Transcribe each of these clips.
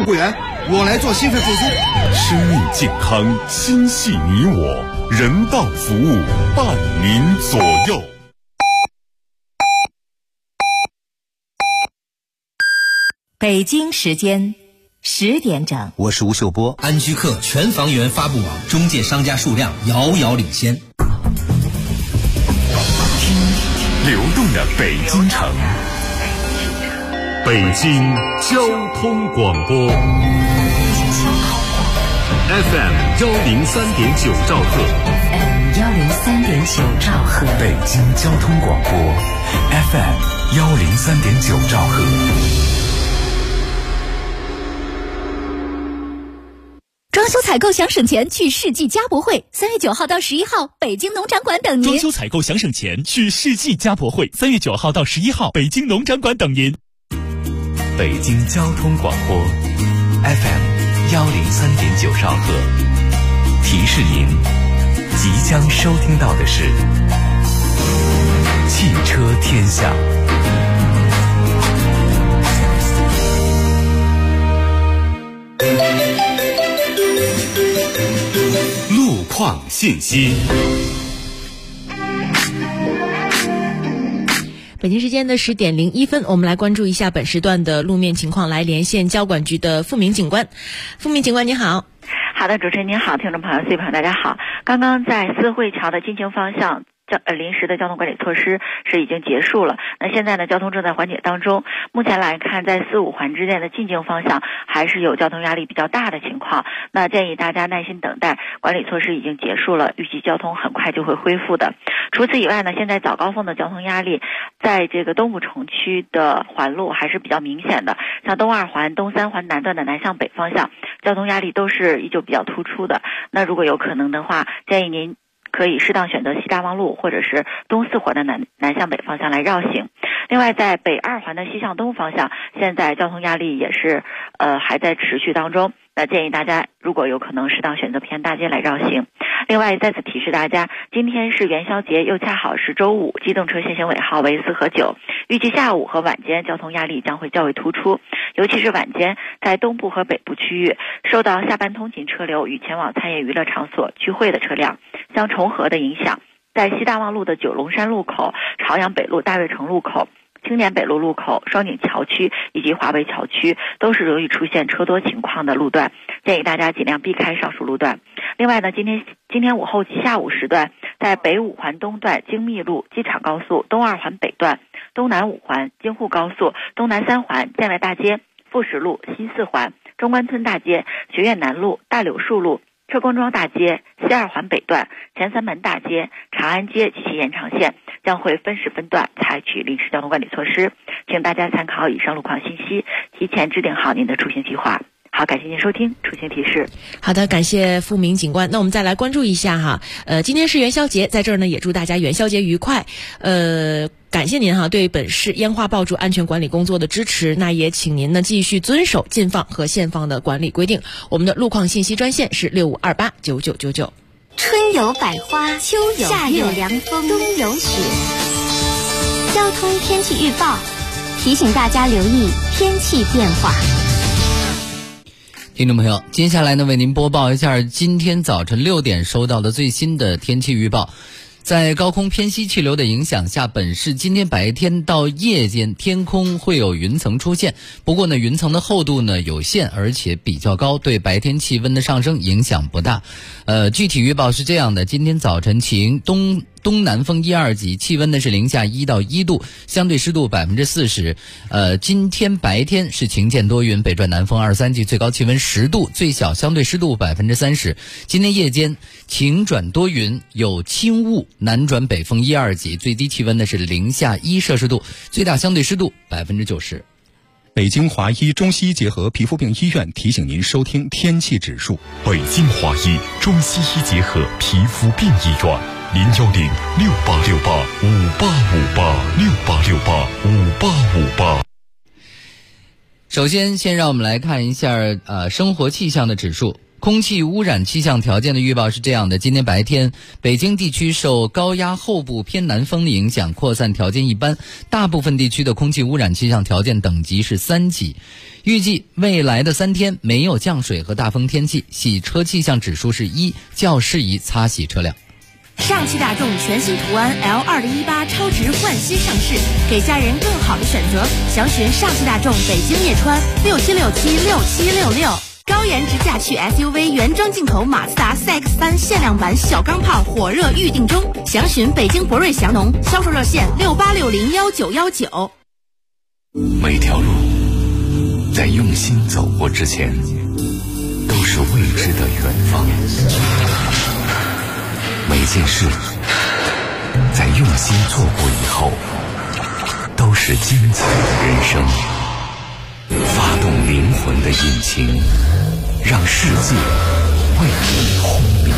过员，我来做心肺复苏。 生命健康，心系你我，人道服务伴您左右。 北京时间10点整， 我是吴秀波。 安居客全房源发布网中介商家数量遥遥领先。 听流动的北京城，北京交通广播 FM 103.9兆赫 103.9兆赫， 北京交通广播 FM 103.9兆赫。 装修采购想省钱，去世纪家博会，3月9号到11号，北京农展馆等您。 装修采购想省钱，去世纪家博会，3月9号到11号，北京农展馆等您。 北京交通广播 FM 103.9兆赫，提示您即将收听到的是汽车天下。路况信息。 北京时间的10点01分，我们来关注一下本时段的路面情况，来连线交管局的付明警官。付明警官，你好。 好的，主持人您好，听众朋友、朋友大家好。刚刚在四惠桥的进京方向临时的交通管理措施是已经结束了，那现在呢交通正在缓解当中。目前来看，在4、5环之间的进京方向还是有交通压力比较大的情况，那建议大家耐心等待，管理措施已经结束了，预计交通很快就会恢复的。除此以外呢，现在早高峰的交通压力在这个东部城区的环路还是比较明显的，像东2环、东3环南段的南向北方向交通压力都是依旧比较突出的。那如果有可能的话，建议您可以适当选择西大望路或者是东4环的南向北方向来绕行。另外，在北2环的西向东方向，现在交通压力也是还在持续当中。那建议大家如果有可能适当选择偏大街来绕行。另外，再次提示大家，今天是元宵节，又恰好是周五，机动车限行尾号为4和9，预计下午和晚间交通压力将会较为突出，尤其是晚间，在东部和北部区域，受到下班通勤车流与前往餐饮娱乐场所聚会的车辆相重合的影响，在西大望路的九龙山路口、朝阳北路大悦城路口、青年北路路口、双井桥区以及华为桥区都是容易出现车多情况的路段，建议大家尽量避开上述路段。另外呢，今天午后及下午时段，在北5环东段京密路、机场高速、东2环北段、东南5环京沪高速、东南3环建外大街、富士路、西4环、中关村大街、学院南路、大柳树路、车公庄大街、西2环北段、前3门大街、长安街及其延长线将会分时分段采取临时交通管理措施，请大家参考以上路况信息，提前制定好您的出行计划。好，感谢您收听出行提示。 好的，感谢付明警官。那我们再来关注一下哈，今天是元宵节，在这儿呢也祝大家元宵节愉快。感谢您哈对本市烟花爆竹安全管理工作的支持，那也请您呢继续遵守禁放和限放的管理规定。我们的路况信息专线是65289999。 春有百花，秋有夏有凉风，冬有雪。交通天气预报提醒大家留意天气变化。 听众朋友，接下来呢为您播报一下今天早晨6点收到的最新的天气预报。在高空偏西气流的影响下，本市今天白天到夜间天空会有云层出现，不过呢云层的厚度呢有限，而且比较高，对白天气温的上升影响不大。具体预报是这样的，今天早晨晴，东南风1、2级，气温呢是零下1到1度，相对湿度40%。今天白天是晴见多云，北转南风2、3级，最高气温10度，最小相对湿度30%。今天夜间晴转多云，有轻雾，南转北风1、2级，最低气温呢是零下1摄氏度，最大相对湿度90%。 北京华医中西医结合皮肤病医院提醒您收听天气指数。 北京华医中西医结合皮肤病医院，0106868585868685858。 首先让我们来看一下生活气象的指数。 空气污染气象条件的预报是这样的：今天白天，北京地区受高压后部偏南风的影响，扩散条件一般，大部分地区的空气污染气象条件等级是3级。预计未来的3天没有降水和大风天气，洗车气象指数是1，较适宜擦洗车辆。 上汽大众全新途安 L2018 超值焕新上市，给家人更好的选择。详询上汽大众北京叶川67676766。高颜值驾趣 SUV 原装进口马自达 CX-3 限量版小钢炮火热预定中，详询北京博瑞祥农销售热线68601919。 每条路在用心走过之前，都是未知的远方。每件事在用心做过以后，都是精彩的人生。发动灵魂的引擎，让世界为你轰鸣。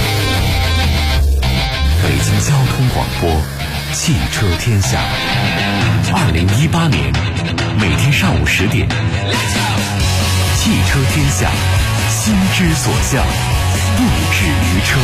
北京交通广播，汽车天下。2018年每天上午10点，汽车天下，心之所向，不止于车。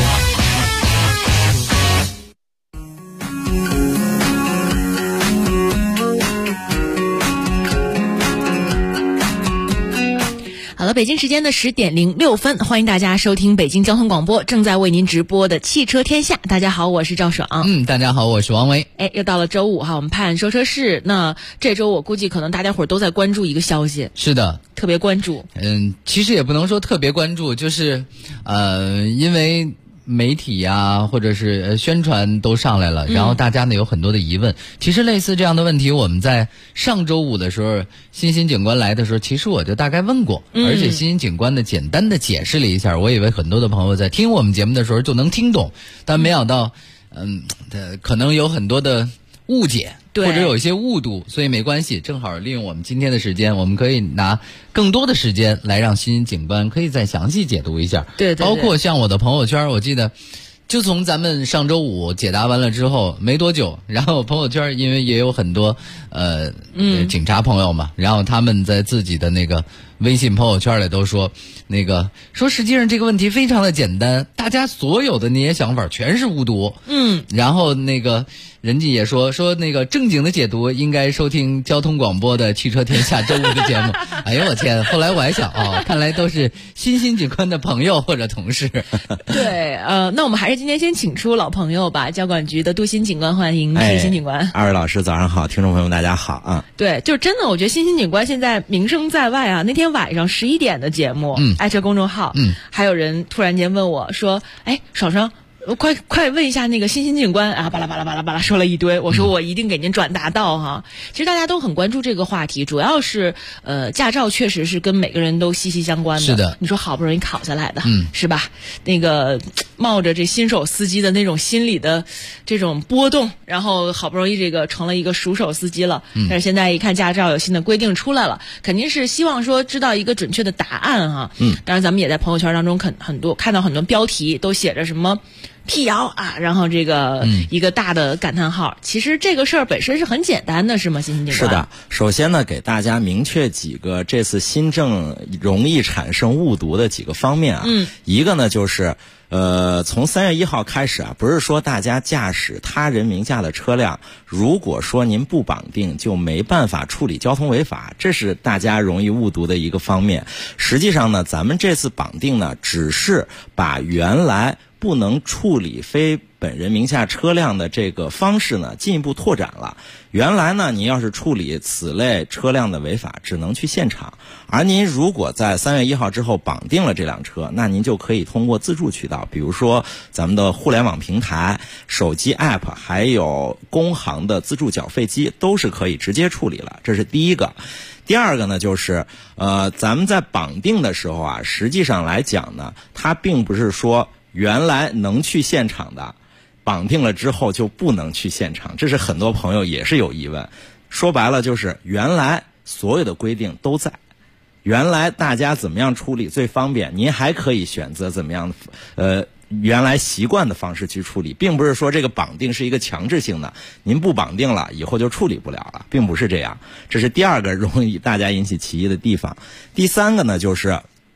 好了，北京时间的10点06分，欢迎大家收听北京交通广播正在为您直播的汽车天下。大家好，我是赵爽。 大家好，我是王维。 又到了周五哈，我们盼说车市。那这周我估计可能大家伙都在关注一个消息。 是的， 特别关注。 其实也不能说特别关注，就是因为媒体呀，或者是宣传都上来了，然后大家呢有很多的疑问。其实类似这样的问题，我们在上周五的时候，欣欣警官来的时候，其实我就大概问过，而且欣欣警官呢简单的解释了一下，我以为很多的朋友在听我们节目的时候就能听懂，但没想到，可能有很多的误解。或者有一些误读，所以没关系，正好利用我们今天的时间，我们可以拿更多的时间来让欣欣警官可以再详细解读一下。 对， 包括像我的朋友圈，我记得就从咱们上周五解答完了之后没多久，然后朋友圈因为也有很多警察朋友嘛，然后他们在自己的那个微信朋友圈里都说说实际上这个问题非常的简单，大家所有的那些想法全是误读。然后人家也说正经的解读应该收听交通广播的汽车天下周五的节目。哎呦我天，后来我还想看来都是欣欣警官的朋友或者同事。 对，那我们还是今天先请出老朋友吧，交管局的杜欣警官，欢迎欣欣警官。 二位老师早上好，听众朋友们大家好啊。 对，就是真的，我觉得欣欣警官现在名声在外啊。那天晚上11点的节目，爱车公众号，还有人突然间问我说，爽爽，快问一下那个欣欣警官啊，巴拉巴拉巴拉巴拉说了一堆。我说我一定给您转达到哈。其实大家都很关注这个话题，主要是驾照确实是跟每个人都息息相关的。 是的， 你说好不容易考下来的，是吧？冒着这新手司机的那种心理的这种波动，然后好不容易成了一个熟手司机了。但是现在一看驾照有新的规定出来了，肯定是希望说知道一个准确的答案哈。当然咱们也在朋友圈当中看到很多标题都写着什么辟谣啊，然后一个大的感叹号。其实这个事儿本身是很简单的，是吗，欣欣警官？ 是的，首先呢，给大家明确几个这次新政容易产生误读的几个方面啊。一个呢就是从3月1号开始啊，不是说大家驾驶他人名下的车辆，如果说您不绑定就没办法处理交通违法，这是大家容易误读的一个方面。实际上呢，咱们这次绑定呢，只是把原来不能处理非本人名下车辆的这个方式呢，进一步拓展了。原来呢，您要是处理此类车辆的违法，只能去现场，而您如果在3月1号之后绑定了这辆车，那您就可以通过自助渠道，比如说咱们的互联网平台、手机 App， 还有工行的自助缴费机，都是可以直接处理了。这是第一个。第二个呢，就是咱们在绑定的时候啊，实际上来讲呢，它并不是说原来能去现场的，绑定了之后就不能去现场，这是很多朋友也是有疑问。说白了就是原来所有的规定都在，原来大家怎么样处理最方便，您还可以选择怎么样原来习惯的方式去处理，并不是说这个绑定是一个强制性的，您不绑定了以后就处理不了了，并不是这样。这是第二个容易大家引起歧义的地方。第三个呢，就是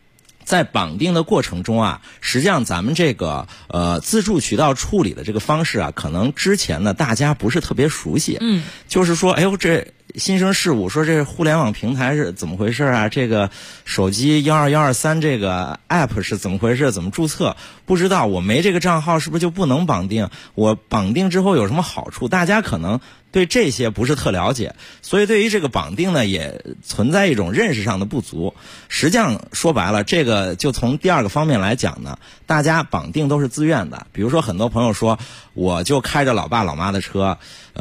在绑定的过程中啊，实际上咱们这个自助渠道处理的这个方式啊，可能之前呢大家不是特别熟悉。就是说，哎呦这。新生事物说这互联网平台是怎么回事啊？这个手机12123这个 app 是怎么回事？怎么注册？不知道，我没这个账号是不是就不能绑定？我绑定之后有什么好处？大家可能对这些不是特了解，所以对于这个绑定呢，也存在一种认识上的不足。实际上说白了，这个就从第二个方面来讲呢，大家绑定都是自愿的。比如说很多朋友说，我就开着老爸老妈的车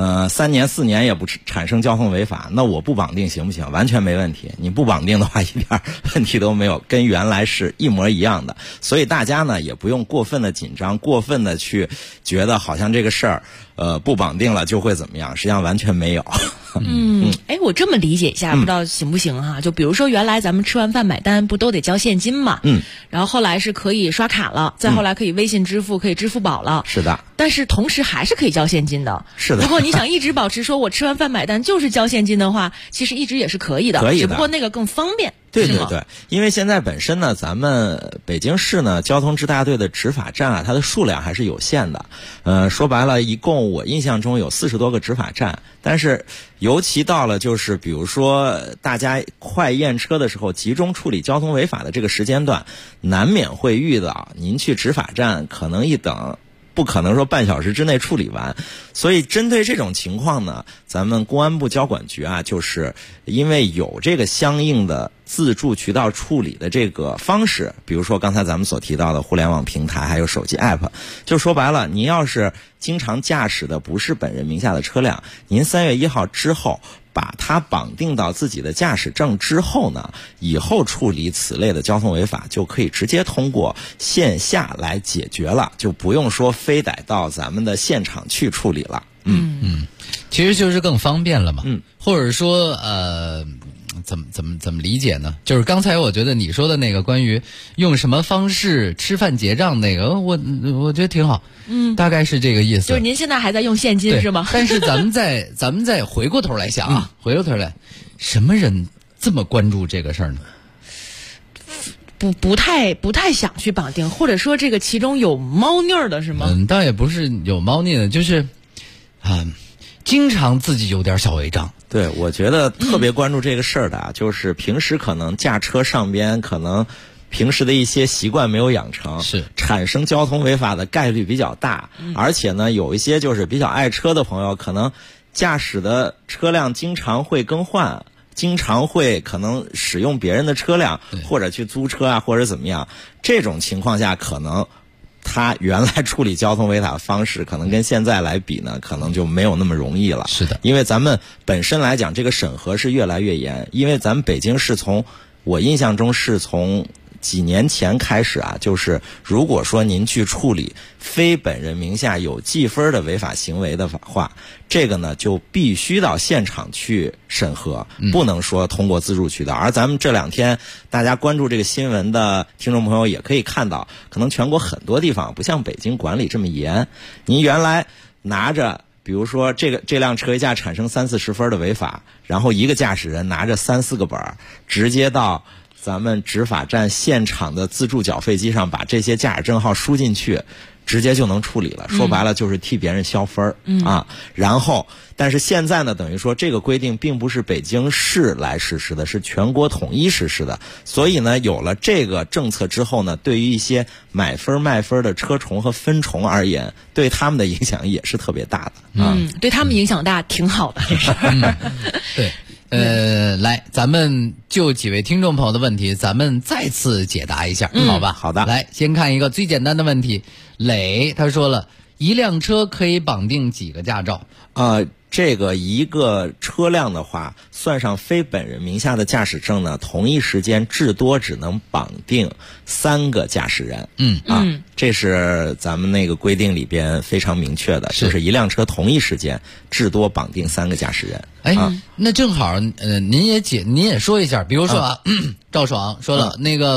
，3年4年也不产生交通违法，那我不绑定行不行？完全没问题。你不绑定的话，一点问题都没有，跟原来是一模一样的。所以大家呢也不用过分的紧张，过分的去觉得好像这个事儿不绑定了就会怎么样，实际上完全没有。 我这么理解一下，不知道行不行哈？就比如说原来咱们吃完饭买单不都得交现金嘛？然后后来是可以刷卡了，再后来可以微信支付，可以支付宝了。 是的。 但是同时还是可以交现金的。 是的。 如果你想一直保持说我吃完饭买单就是交现金的话，其实一直也是可以的。 可以的。 只不过那个更方便。 对对对，因为现在本身呢，咱们北京市呢交通支大队的执法站啊，它的数量还是有限的。说白了，一共我印象中有40多个执法站，但是尤其到了就是比如说大家快验车的时候，集中处理交通违法的这个时间段，难免会遇到您去执法站可能一等不可能说半小时之内处理完，所以针对这种情况呢，咱们公安部交管局啊，就是因为有这个相应的自助渠道处理的这个方式，比如说刚才咱们所提到的互联网平台，还有手机 app， 就说白了，您要是经常驾驶的不是本人名下的车辆，您3月1号之后把它绑定到自己的驾驶证之后呢，以后处理此类的交通违法就可以直接通过线下来解决了，就不用说非得到咱们的现场去处理了。 其实就是更方便了嘛。或者说怎么理解呢？就是刚才我觉得你说的那个关于用什么方式吃饭结账那个，我觉得挺好。大概是这个意思。 就是您现在还在用现金是吗？ 但是咱们再回过头来想啊，回过头来，什么人这么关注这个事儿呢？ 不太想去绑定，或者说这个其中有猫腻儿的是吗？ 倒也不是有猫腻的，就是经常自己有点小违章。 对，我觉得特别关注这个事儿的，就是平时可能驾车上边可能平时的一些习惯没有养成， 是产生交通违法的概率比较大。而且呢，有一些就是比较爱车的朋友，可能驾驶的车辆经常会更换，经常会可能使用别人的车辆，或者去租车啊，或者怎么样。这种情况下，可能他原来处理交通违法的方式可能跟现在来比呢，可能就没有那么容易了。 是的， 因为咱们本身来讲，这个审核是越来越严。因为咱们北京市我印象中是从几年前开始啊，就是如果说您去处理非本人名下有记分的违法行为的话，这个呢就必须到现场去审核，不能说通过自助渠道。而咱们这2天大家关注这个新闻的听众朋友也可以看到，可能全国很多地方不像北京管理这么严。您原来拿着比如说这辆车一下产生30-40分的违法，然后一个驾驶人拿着3-4个本儿，直接到咱们执法站现场的自助缴费机上把这些驾驶证号输进去，直接就能处理了。说白了就是替别人消分啊。然后但是现在呢，等于说这个规定并不是北京市来实施的，是全国统一实施的。所以呢，有了这个政策之后呢，对于一些买分卖分的车虫和分虫而言，对他们的影响也是特别大的。 对他们影响大挺好的。 对。来，咱们就几位听众朋友的问题，咱们再次解答一下，好吧？ 好的。 来，先看一个最简单的问题。磊他说了，一辆车可以绑定几个驾照？ 这个一个车辆的话，算上非本人名下的驾驶证呢，同一时间至多只能绑定3个驾驶人。这是咱们那个规定里边非常明确的，就是一辆车同一时间至多绑定3个驾驶人。 那正好，您也说一下，比如说赵爽说了，那个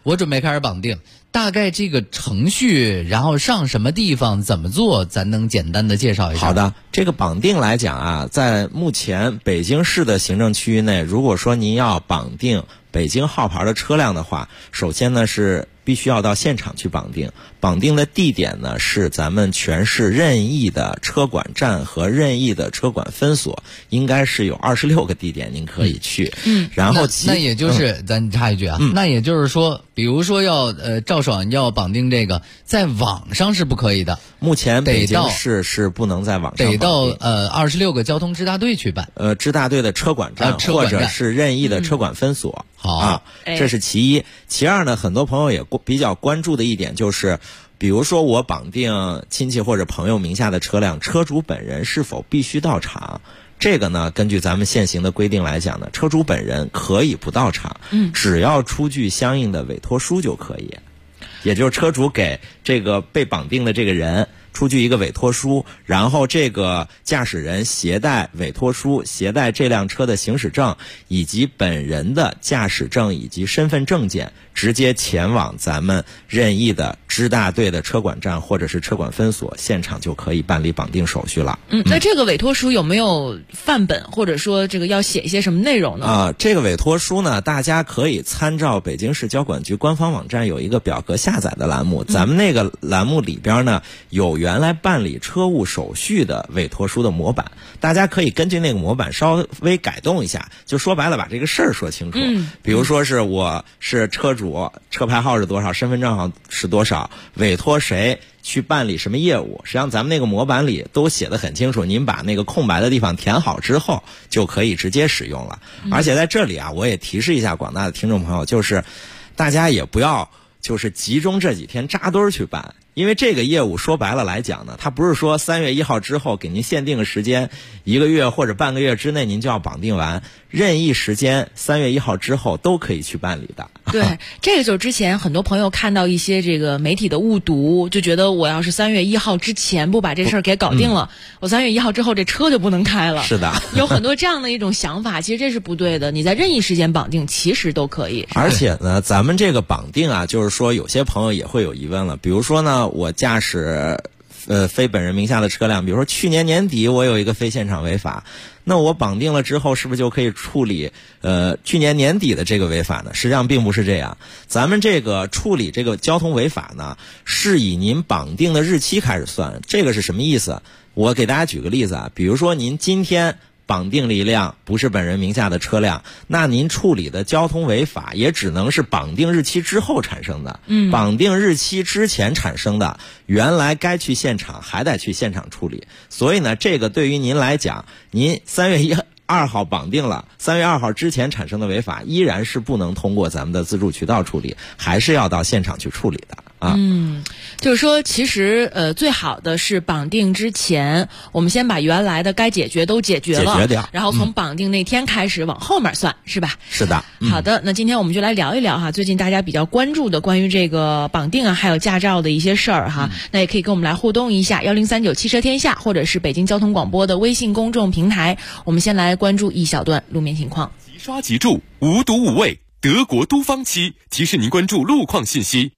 我准备开始绑定，大概这个程序，然后上什么地方怎么做，咱能简单的介绍一下？ 好的，这个绑定来讲啊，在目前北京市的行政区域内，如果说您要绑定北京号牌的车辆的话，首先呢是必须要到现场去绑定。绑定的地点呢是咱们全市任意的车管站和任意的车管分所，应该是有26个地点您可以去。然后那也就是、咱插一句啊，那也就是说，比如说要赵爽要绑定这个，在网上是不可以的。 目前北京市是不能在网上绑定， 得到26个交通支大队去办。 支大队的车管站或者是任意的车管分所。 好啊，这是其一。其二呢，很多朋友也比较关注的一点就是，比如说我绑定亲戚或者朋友名下的车辆，车主本人是否必须到场？这个呢，根据咱们现行的规定来讲呢，车主本人可以不到场，只要出具相应的委托书就可以。也就是车主给这个被绑定的这个人出具一个委托书，然后这个驾驶人携带委托书、携带这辆车的行驶证以及本人的驾驶证以及身份证件，直接前往咱们任意的支大队的车管站或者是车管分所，现场就可以办理绑定手续了。 那这个委托书有没有范本，或者说这个要写一些什么内容呢？ 这个委托书呢，大家可以参照北京市交管局官方网站有一个表格下载的栏目，咱们那个栏目里边呢有原来办理车务手续的委托书的模板，大家可以根据那个模板稍微改动一下，就说白了把这个事儿说清楚。比如说是我是车主，车牌号是多少，身份证号是多少，委托谁去办理什么业务，实际上咱们那个模板里都写得很清楚，您把那个空白的地方填好之后就可以直接使用了。而且在这里啊，我也提示一下广大的听众朋友，就是大家也不要就是集中这几天扎堆儿去办，因为这个业务说白了来讲呢，它不是说3月1号之后给您限定个时间，1个月或者半个月之内您就要绑定完，任意时间3月1号之后都可以去办理的。 对，这个就是之前很多朋友看到一些这个媒体的误读，就觉得我要是3月1号之前不把这事儿给搞定了，我3月1号之后这车就不能开了。 是的， 有很多这样的一种想法，其实这是不对的。你在任意时间绑定其实都可以。 而且呢，咱们这个绑定啊，就是说有些朋友也会有疑问了，比如说呢，我驾驶非本人名下的车辆，比如说去年年底我有一个非现场违法，那我绑定了之后是不是就可以处理去年年底的这个违法呢？实际上并不是这样，咱们这个处理这个交通违法呢，是以您绑定的日期开始算。这个是什么意思？我给大家举个例子啊，比如说您今天绑定了一辆不是本人名下的车辆，那您处理的交通违法也只能是绑定日期之后产生的。绑定日期之前产生的，原来该去现场还得去现场处理。所以呢，这个对于您来讲，您3月2号绑定了，3月2号之前产生的违法依然是不能通过咱们的自助渠道处理，还是要到现场去处理的。 就是说其实最好的是绑定之前我们先把原来的该解决都解决了， 解决掉， 然后从绑定那天开始往后面算，是吧？ 是的。 好的，那今天我们就来聊一聊哈，最近大家比较关注的关于这个绑定啊还有驾照的一些事儿哈，那也可以跟我们来互动一下，1039汽车天下或者是北京交通广播的微信公众平台。我们先来关注一小段路面情况。 即刷即注，无毒无味，德国都方漆提示您关注路况信息。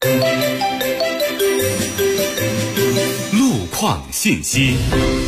路况信息。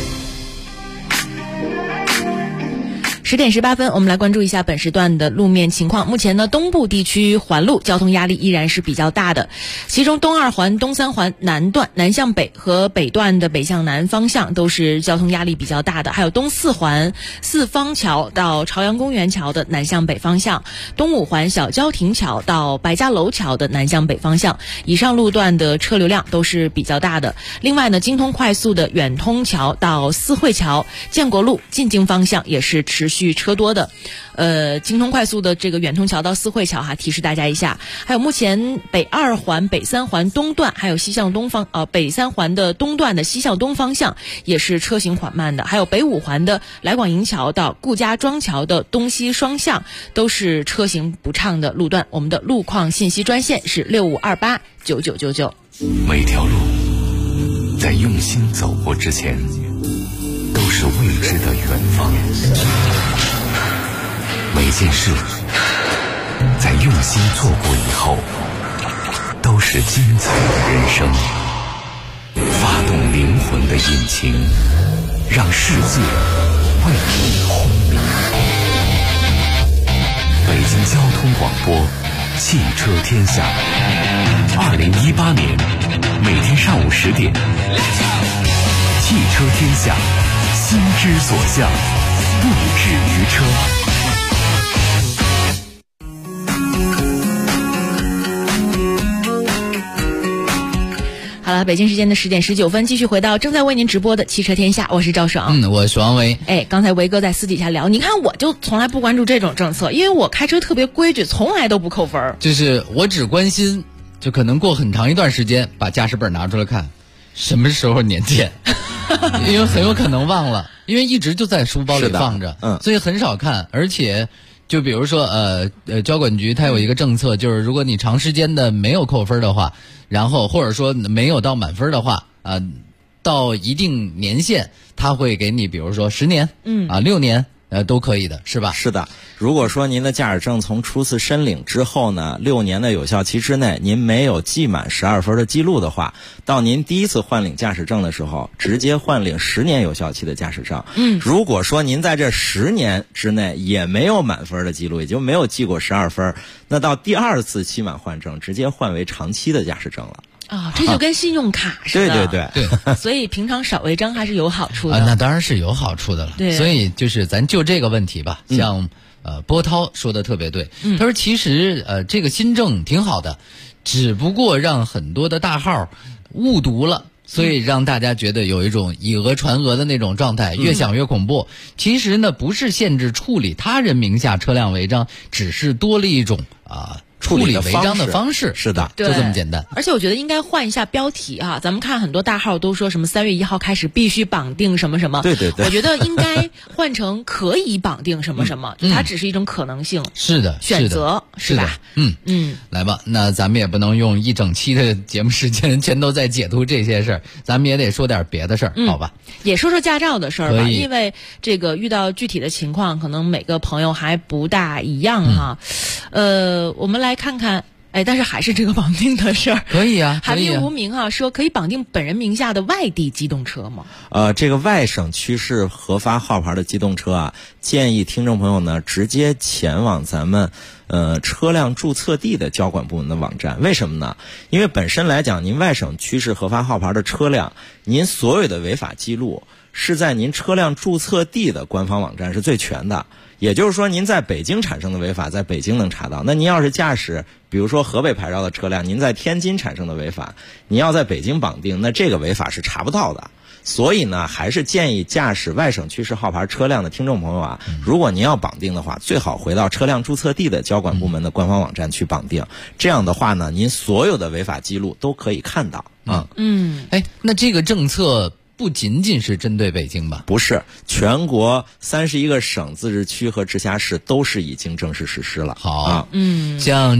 10点18分，我们来关注一下本时段的路面情况。目前呢，东部地区环路交通压力依然是比较大的，其中东2环、东3环南段南向北和北段的北向南方向都是交通压力比较大的，还有东4环四方桥到朝阳公园桥的南向北方向，东5环小郊亭桥到白家楼桥的南向北方向，以上路段的车流量都是比较大的。另外呢，京通快速的远通桥到四惠桥、建国路进京方向也是持续车多的。京通快速的这个远通桥到四惠桥哈，提示大家一下。还有目前北2环、北3环东段，还有西向东方北3环的东段的西向东方向也是车行缓慢的。还有北5环的来广营桥到顾家庄桥的东西双向都是车行不畅的路段。我们的路况信息专线是65289999。 每条路在用心走过之前，都是未知的远方。每件事在用心做过以后，都是精彩的人生。发动灵魂的引擎，让世界为你轰鸣。北京交通广播，汽车天下。2018年，每天上午10点，汽车天下，心之所向，不止于车。 好了，北京时间的10点19分，继续回到正在为您直播的汽车天下，我是赵爽。 我是王维。 刚才维哥在私底下聊，你看我就从来不关注这种政策，因为我开车特别规矩，从来都不扣分。 就是我只关心，就可能过很长一段时间把驾驶本拿出来看，什么时候年检，因为很有可能忘了，因为一直就在书包里放着，所以很少看，而且。就比如说交管局它有一个政策，就是如果你长时间的没有扣分的话，然后或者说没有到满分的话，到一定年限，它会给你比如说10年，6年都可以的，是吧？ 是的。如果说您的驾驶证从初次申领之后呢，6年的有效期之内，您没有记满12分的记录的话，到您第一次换领驾驶证的时候，直接换领10年有效期的驾驶证。如果说您在这10年之内也没有满分的记录，也就没有记过12分，那到第2次期满换证，直接换为长期的驾驶证了。 这就跟信用卡似的。 对。 所以平常少违章还是有好处的。 那当然是有好处的了。 对。 所以就是咱就这个问题吧，像波涛说的特别对。他说其实这个新政挺好的，只不过让很多的大号误读了。所以让大家觉得有一种以讹传讹的那种状态，越想越恐怖。其实呢，不是限制处理他人名下车辆违章，只是多了一种处理违章的方式。 是的， 就这么简单。 而且我觉得应该换一下标题啊，咱们看很多大号都说什么3月1号开始必须绑定什么什么。 对。 我觉得应该换成可以绑定什么什么，它只是一种可能性。 是的， 选择是吧？ 来吧，那咱们也不能用一整期的节目时间全都在解读这些事儿，咱们也得说点别的事儿，好吧？ 也说说驾照的事儿吧，因为这个遇到具体的情况，可能每个朋友还不大一样哈。我们来看看。但是还是这个绑定的事儿， 可以啊。 海滨无名说可以绑定本人名下的外地机动车吗？ 这个外省区市核发号牌的机动车建议听众朋友呢直接前往咱们车辆注册地的交管部门的网站。为什么呢？因为本身来讲，您外省区市核发号牌的车辆，您所有的违法记录是在您车辆注册地的官方网站是最全的。也就是说，您在北京产生的违法，在北京能查到。那您要是驾驶，比如说河北牌照的车辆，您在天津产生的违法，您要在北京绑定，那这个违法是查不到的。所以呢，还是建议驾驶外省区市号牌车辆的听众朋友如果您要绑定的话，最好回到车辆注册地的交管部门的官方网站去绑定。这样的话呢，您所有的违法记录都可以看到。 那这个政策不仅仅是针对北京吧？ 不是，全国31个省、自治区和直辖市都是已经正式实施了。 好，像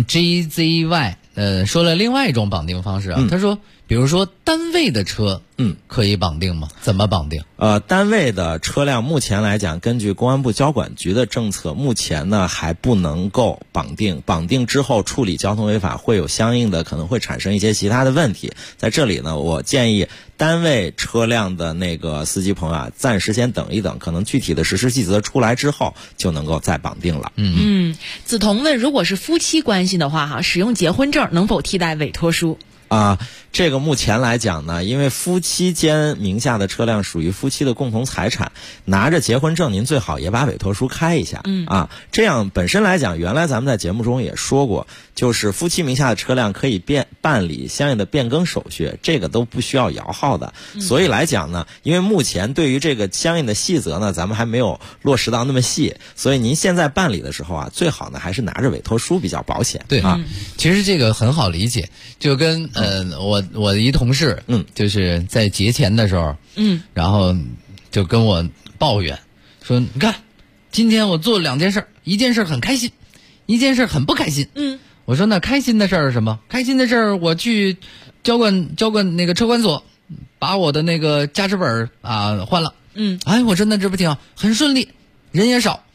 GZY 说了另外一种绑定方式他说，比如说单位的车，可以绑定吗？怎么绑定？ 单位的车辆目前来讲，根据公安部交管局的政策，目前呢还不能够绑定。绑定之后处理交通违法会有相应的可能会产生一些其他的问题。在这里呢，我建议单位车辆的那个司机朋友暂时先等一等，可能具体的实施细则出来之后就能够再绑定了。 梓潼问，如果是夫妻关系的话使用结婚证能否替代委托书？ 这个目前来讲呢，因为夫妻间名下的车辆属于夫妻的共同财产，拿着结婚证您最好也把委托书开一下。这样本身来讲，原来咱们在节目中也说过，就是夫妻名下的车辆可以办理相应的变更手续，这个都不需要摇号的。所以来讲呢，因为目前对于这个相应的细则呢，咱们还没有落实到那么细，所以您现在办理的时候最好呢还是拿着委托书比较保险。 对其实这个很好理解，就跟我的一同事，就是在节前的时候，然后就跟我抱怨说，你看，今天我做了2件事，一件事很开心，一件事很不开心。我说那开心的事儿是什么？开心的事儿我去交管那个车管所，把我的那个驾驶本换了。我说那这不挺好，很顺利，人也少。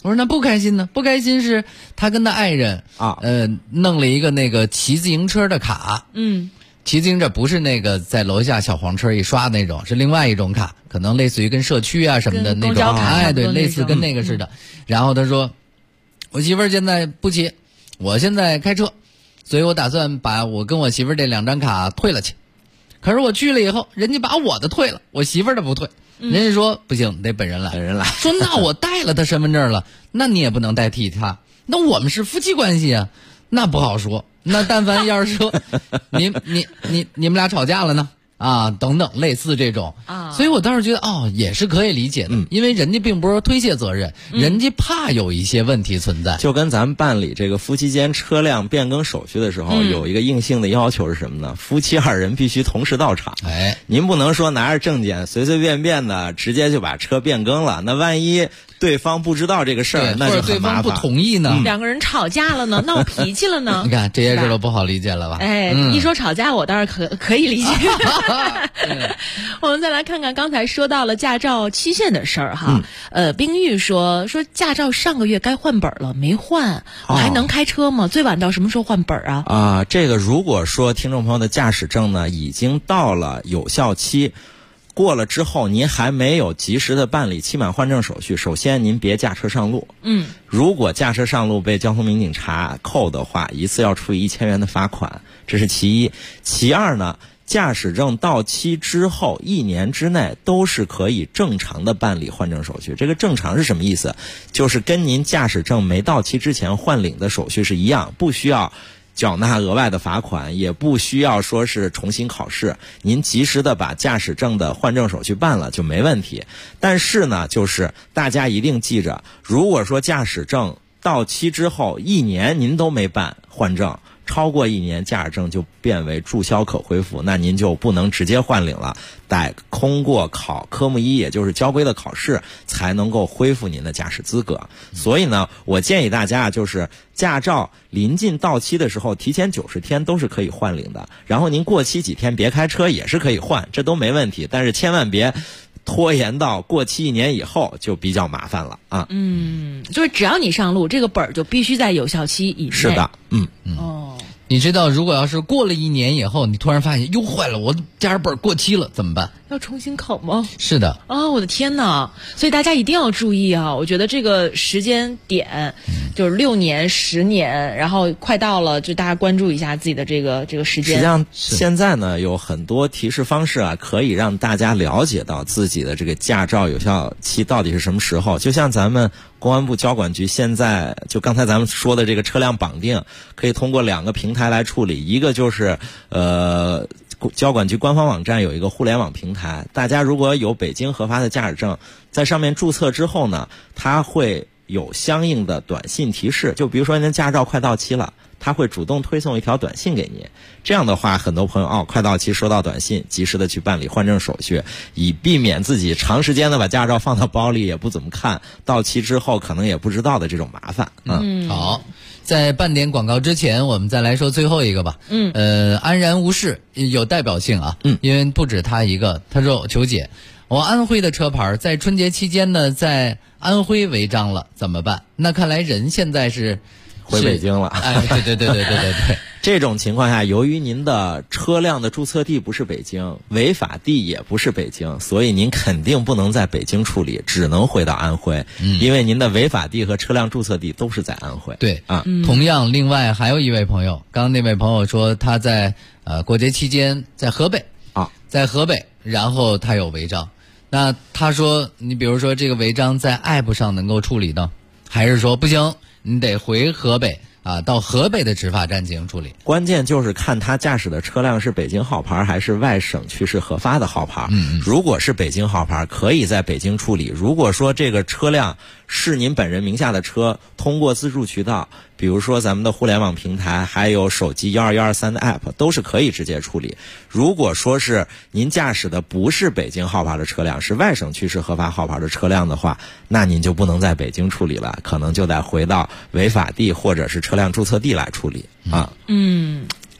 我说那不开心呢？不开心是他跟他爱人弄了一个那个骑自行车的卡。骑自行车不是那个在楼下小黄车一刷那种，是另外一种卡，可能类似于跟社区啊什么的那种。对，类似跟那个似的。然后他说，我媳妇儿现在不骑，我现在开车，所以我打算把我跟我媳妇儿这2张卡退了去。可是我去了以后，人家把我的退了，我媳妇儿的不退。人家说不行，得本人来。说那我带了他身份证了，那你也不能代替他。那我们是夫妻关系啊，那不好说。那但凡要是说你们俩吵架了呢等等类似这种所以我当时觉得也是可以理解的，因为人家并不是说推卸责任，人家怕有一些问题存在。 就跟咱们办理这个夫妻间车辆变更手续的时候，有一个硬性的要求是什么呢？夫妻2人必须同时到场。您不能说拿着证件随随便便的直接就把车变更了，那万一对方不知道这个事儿，那就很麻烦。 或者对方不同意呢 ，2个人吵架了呢，闹脾气了呢。 你看这些事都不好理解了吧？ 一说吵架，我倒是可以理解。我们再来看看刚才说到了驾照期限的事儿哈。冰玉说驾照上个月该换本了，没换，我还能开车吗？最晚到什么时候换本啊？ 这个如果说听众朋友的驾驶证呢已经到了有效期，过了之后您还没有及时的办理期满换证手续，首先您别驾车上路。如果驾车上路被交通民警查扣的话，一次要处以1000元的罚款，这是其一。其二呢，驾驶证到期之后1年之内都是可以正常的办理换证手续。这个正常是什么意思？就是跟您驾驶证没到期之前换领的手续是一样，不需要缴纳额外的罚款，也不需要说是重新考试，您及时的把驾驶证的换证手续办了就没问题。但是呢，就是大家一定记着，如果说驾驶证到期之后1年您都没办换证，超过1年驾驶证就变为注销可恢复，那您就不能直接换领了，得通过考科目1，也就是交规的考试，才能够恢复您的驾驶资格。所以呢，我建议大家就是驾照临近到期的时候，提前90天都是可以换领的，然后您过期几天别开车也是可以换，这都没问题。但是千万别拖延到过期1年以后，就比较麻烦了啊。 就是只要你上路，这个本儿就必须在有效期以内。 是的， 你知道如果要是过了1年以后，你突然发现又坏了，我驾驶本过期了怎么办？ 要重新考吗？ 是的。 我的天哪！所以大家一定要注意啊！我觉得这个时间点就是6年、10年，然后快到了，就大家关注一下自己的这个时间。 实际上现在呢有很多提示方式啊，可以让大家了解到自己的这个驾照有效期到底是什么时候。就像咱们公安部交管局现在就刚才咱们说的这个车辆绑定，可以通过2个平台来处理，一个就是交管局官方网站有一个互联网平台，大家如果有北京核发的驾驶证，在上面注册之后呢，它会有相应的短信提示，就比如说您的驾照快到期了，它会主动推送一条短信给您。这样的话，很多朋友快到期收到短信，及时的去办理换证手续，以避免自己长时间的把驾照放到包里也不怎么看，到期之后可能也不知道的这种麻烦。 好。在半点广告之前，我们再来说最后一个吧。安然无事有代表性啊。因为不止他一个。他说：“求解，我安徽的车牌在春节期间呢，在安徽违章了，怎么办？”那看来人现在是回北京了。 对。 这种情况下，由于您的车辆的注册地不是北京，违法地也不是北京，所以您肯定不能在北京处理，只能回到安徽。因为您的违法地和车辆注册地都是在安徽。 对啊。同样，另外还有一位朋友，刚刚那位朋友说他在过节期间在河北在河北，然后他有违章。那他说，你比如说这个违章在 App 上能够处理呢，还是说不行，你得回河北？到河北的执法站进行处理。 关键就是看他驾驶的车辆是北京号牌还是外省区市核发的号牌。如果是北京号牌，可以在北京处理。如果说这个车辆是您本人名下的车，通过自助渠道，比如说咱们的互联网平台，还有手机12123的 App， 都是可以直接处理。如果说是您驾驶的不是北京号牌的车辆，是外省区市核发号牌的车辆的话，那您就不能在北京处理了，可能就得回到违法地或者是车辆注册地来处理啊。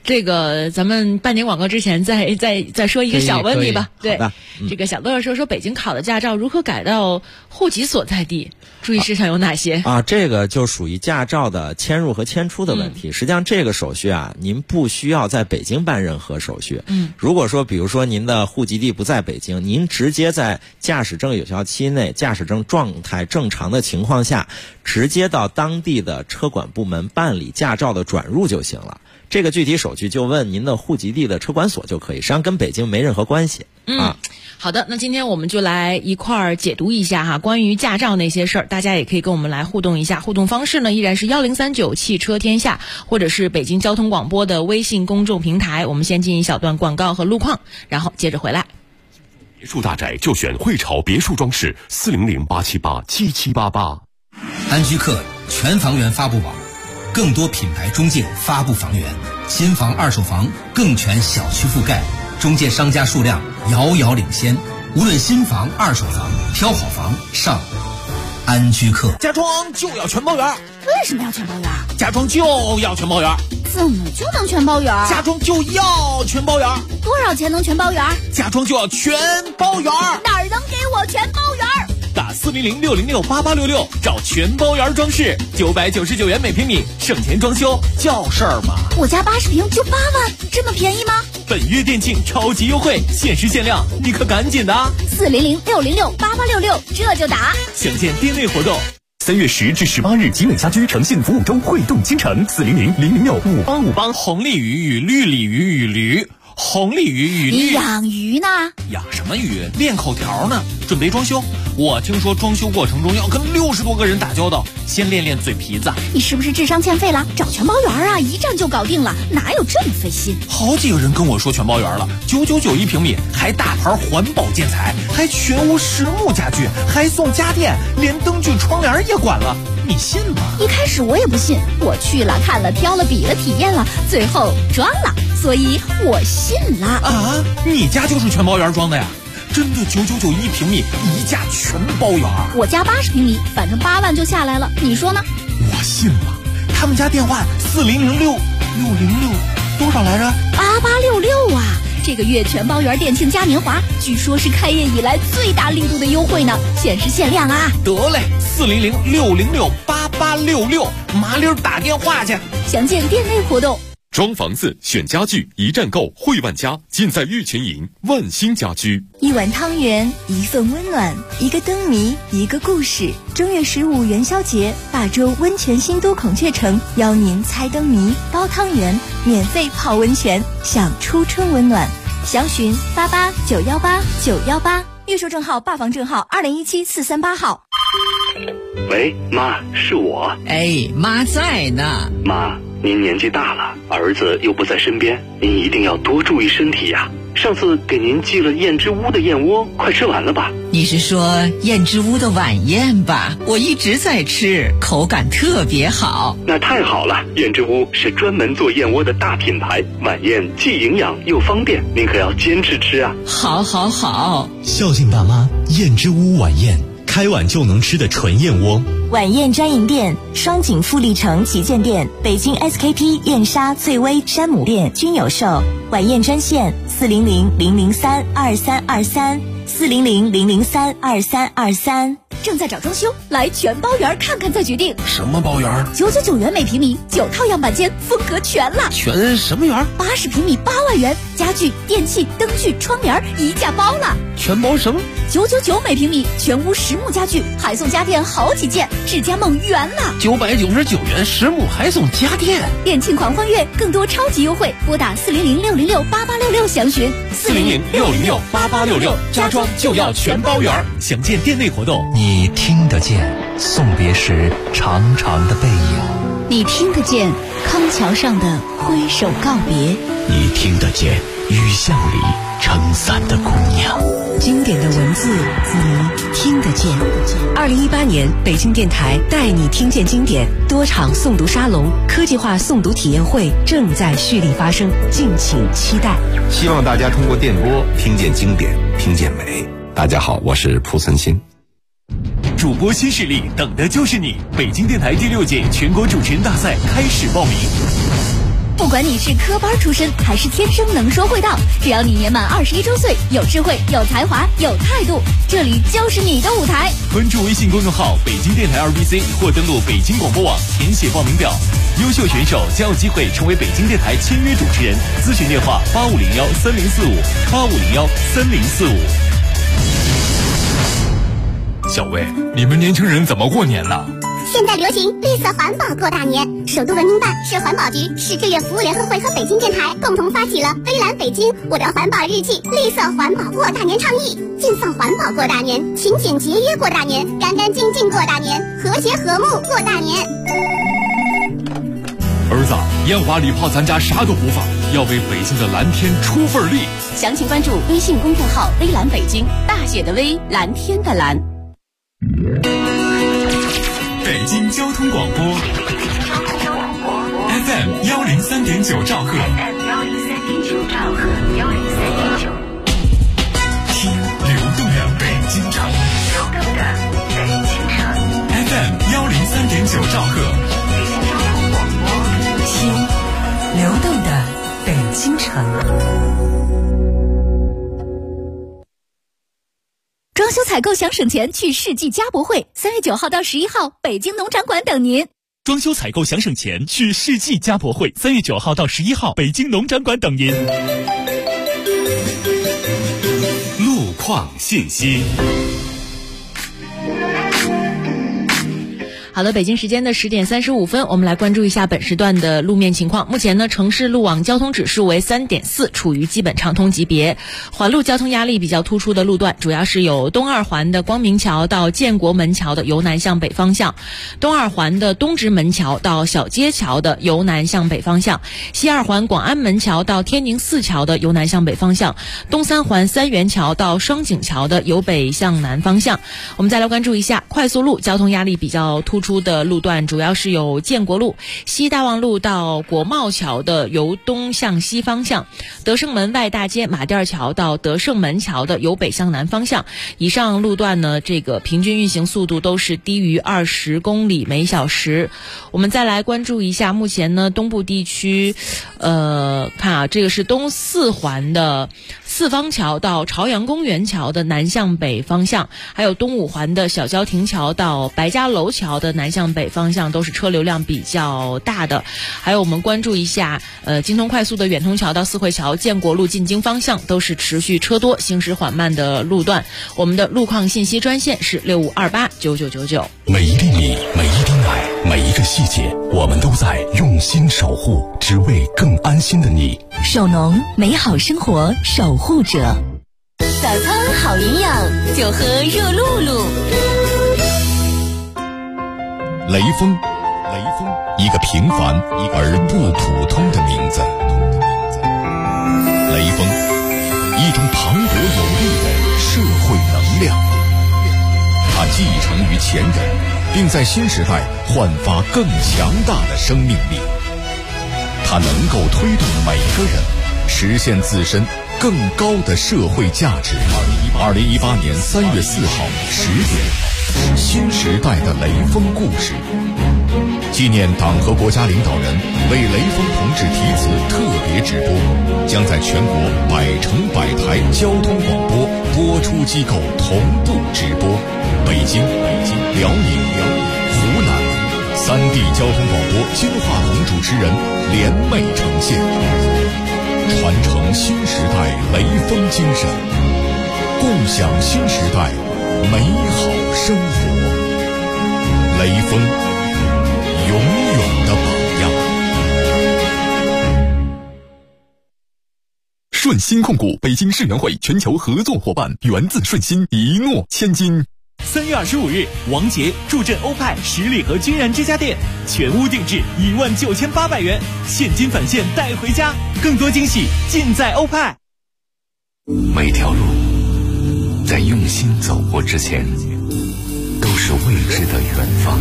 这个咱们半点广告之前再说一个小问题吧。对，这个小乐说北京考的驾照如何改到户籍所在地？注意事项有哪些啊？这个就属于驾照的迁入和迁出的问题。实际上这个手续啊，您不需要在北京办任何手续。如果说比如说您的户籍地不在北京，您直接在驾驶证有效期内，驾驶证状态正常的情况下，直接到当地的车管部门办理驾照的转入就行了。这个具体手续就问您的户籍地的车管所就可以，实际上跟北京没任何关系。 好的，那今天我们就来一块儿解读一下哈，关于驾照那些事儿，大家也可以跟我们来互动一下。互动方式呢，依然是1039汽车天下，或者是北京交通广播的微信公众平台。我们先进一小段广告和路况，然后接着回来。 别墅大宅就选汇潮别墅装饰，400-878-7788。 安居客全房源发布网，更多品牌中介发布房源，新房、二手房更全小区覆盖，中介商家数量遥遥领先。无论新房、二手房，挑好房上安居客。 家装就要全包圆。 为什么要全包圆？ 家装就要全包圆。 怎么就能全包圆？ 家装就要全包圆。 多少钱能全包圆？ 家装就要全包圆。 哪儿能给我全包圆？ 打400-606-8866找全包圆装饰，999元每平米，省钱装修叫事儿嘛。 我家80平就8万，这么便宜吗？ 本月店庆超级优惠，限时限量，你可赶紧的 ！400-606-8866，这就打。 详见店内活动。 3月10至18日，集美家居诚信服务周汇动倾城，400-006-5858。 红鲤鱼与绿鲤鱼与驴。红鲤鱼与绿， 你养鱼呢？ 养什么鱼？练口条呢。准备装修，我听说装修过程中要跟60多个人打交道，先练练嘴皮子。 你是不是智商欠费了？找全包圆啊，一站就搞定了，哪有这么费心？ 好几个人跟我说全包圆了，999一平米，还大牌环保建材，还全屋实木家具，还送家电，连灯具窗帘也管了，你信吗？ 一开始我也不信，我去了看了挑了比了体验了，最后装了，所以我信了。 啊，你家就是全包圆装的呀？真的999一平米，一价全包圆。 我家80平米，反正8万就下来了，你说呢？ 我信了。他们家电话4006606多少来着 ？8866啊！这个月全包圆店庆嘉年华，据说是开业以来最大力度的优惠呢，限时限量啊！ 得嘞，400-606-8866，麻溜打电话去。 详见店内活动。 装房子选家具，一站购汇万家，尽在玉泉营万兴家居。 一碗汤圆，一份温暖，一个灯谜，一个故事。正月15元宵节，大洲温泉新都孔雀城邀您猜灯谜、包汤圆，免费泡温泉，享初春温暖。详询88918918，预售证号、霸房证号2017-438号。 喂，妈，是我。 哎，妈在呢。 妈，您年纪大了，儿子又不在身边，您一定要多注意身体呀。上次给您寄了燕之屋的燕窝，快吃完了吧？ 你是说燕之屋的晚宴吧？我一直在吃，口感特别好。 那太好了，燕之屋是专门做燕窝的大品牌，晚宴既营养又方便，您可要坚持吃啊。 好好好， 孝敬爸妈，燕之屋晚宴，开碗就能吃的纯燕窝。 晚宴专营店：双井富力城旗舰店、北京 SKP 燕莎翠微山姆店均有售。晚宴专线400-003-2323，400-003-2323。正在找装修，来全包圆看看再决定。 什么包圆 ？999元每平米，9套样板间，风格全了。 全什么圆 ？80平米8万元，家具、电器、灯具、窗帘一价包了。 全包什么 ？999每平米，全屋实木家具，还送家电好几件，智家梦圆了。 999元实木还送家电， 店庆狂欢月，更多超级优惠，拨打400-606-8866详询。 400-606-8866，家装就要全包圆。详见店内活动。 你听得见送别时长长的背影， 你听得见康桥上的挥手告别， 你听得见雨巷里撑伞的姑娘。 经典的文字，你听得见。2018年，北京电台带你听见经典多场诵读沙龙、科技化诵读体验会正在蓄力发生，敬请期待。 希望大家通过电波听见经典，听见美。大家好，我是蒲存昕。 主播新势力，等的就是你！北京电台第6届全国主持人大赛开始报名。 不管你是科班出身还是天生能说会道，只要你年满21周岁，有智慧、有才华、有态度，这里就是你的舞台。 关注微信公众号北京电台2BC 或登录北京广播网填写报名表，优秀选手将有机会成为北京电台签约主持人。咨询电话8501-3045，8501-3045。 小魏，你们年轻人怎么过年呢？ 现在流行绿色环保过大年，首都文明办、市环保局、市志愿服务联合会和北京电台共同发起了微蓝北京我的环保日记绿色环保过大年倡议，尽放环保过大年，勤俭节约过大年，干干净净过大年，和谐和睦过大年。 儿子，烟花礼炮咱家啥都不放，要为北京的蓝天出份力。 详情关注微信公众号微蓝北京，大写的微，蓝天的蓝。 北京交通广播 FM 103.9兆赫，听流动的北京城，FM 103.9兆赫， 听流动的北京城。 装修采购想省钱，去世纪家博会，3月9号到11号，北京农展馆等您。 装修采购想省钱，去世纪家博会，3月9号到11号，北京农展馆等您。 路况信息。 好的，北京时间的10点35分，我们来关注一下本时段的路面情况。目前呢，城市路网交通指数为3.4，处于基本畅通级别。环路交通压力比较突出的路段，主要是有东二环的光明桥到建国门桥的由南向北方向，东二环的东直门桥到小街桥的由南向北方向，西二环广安门桥到天宁寺桥的由南向北方向，东三环三元桥到双井桥的由北向南方向。我们再来关注一下快速路交通压力比较突出的路段，主要是有建国路、西大望路到国贸桥的由东向西方向，德胜门外大街马甸桥到德胜门桥的由北向南方向。以上路段呢，这个平均运行速度都是低于20公里每小时。我们再来关注一下，目前呢，东部地区，看啊，这个是东四环的四方桥到朝阳公园桥的南向北方向，还有东五环的小郊亭桥到白家楼桥的南向北方向都是车流量比较大的。还有我们关注一下，京通快速的远通桥到四惠桥建国路进京方向都是持续车多、行驶缓慢的路段。我们的路况信息专线是65289999。 每一厘米，每一滴奶，每一个细节，我们都在用心守护，只为更安心的你。 首农，美好生活守护者。 早餐好营养，就喝热露露。 雷锋，一个平凡而不普通的名字。雷锋，一种磅礴有力的社会能量。它继承于前人，并在新时代焕发更强大的生命力。它能够推动每个人实现自身更高的社会价值。2018年3月4号10点，新时代的雷锋故事，纪念党和国家领导人为雷锋同志题词特别直播，将在全国100城100台交通广播播出机构同步直播，北京、辽宁、湖南3地交通广播金话筒主持人联袂呈现，传承新时代雷锋精神，共享新时代美好生活。雷锋，永远的榜样。 顺鑫控股北京世园会全球合作伙伴，源自顺鑫，一诺千金。 3月25日，王杰助阵欧派十里河君然之家店，全屋定制19800元，现金返现带回家，更多惊喜尽在欧派。 每条路在用心走过之前，都是未知的远方。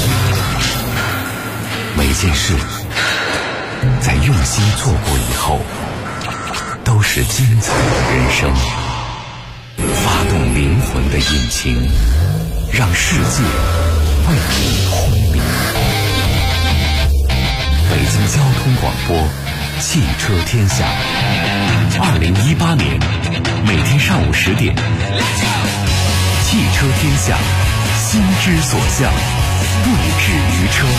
每件事在用心做过以后，都是精彩的人生。发动灵魂的引擎，让世界为你轰鸣。 北京交通广播汽车天下，2018年每天上午10点，汽车天下，心之所向，对峙于车。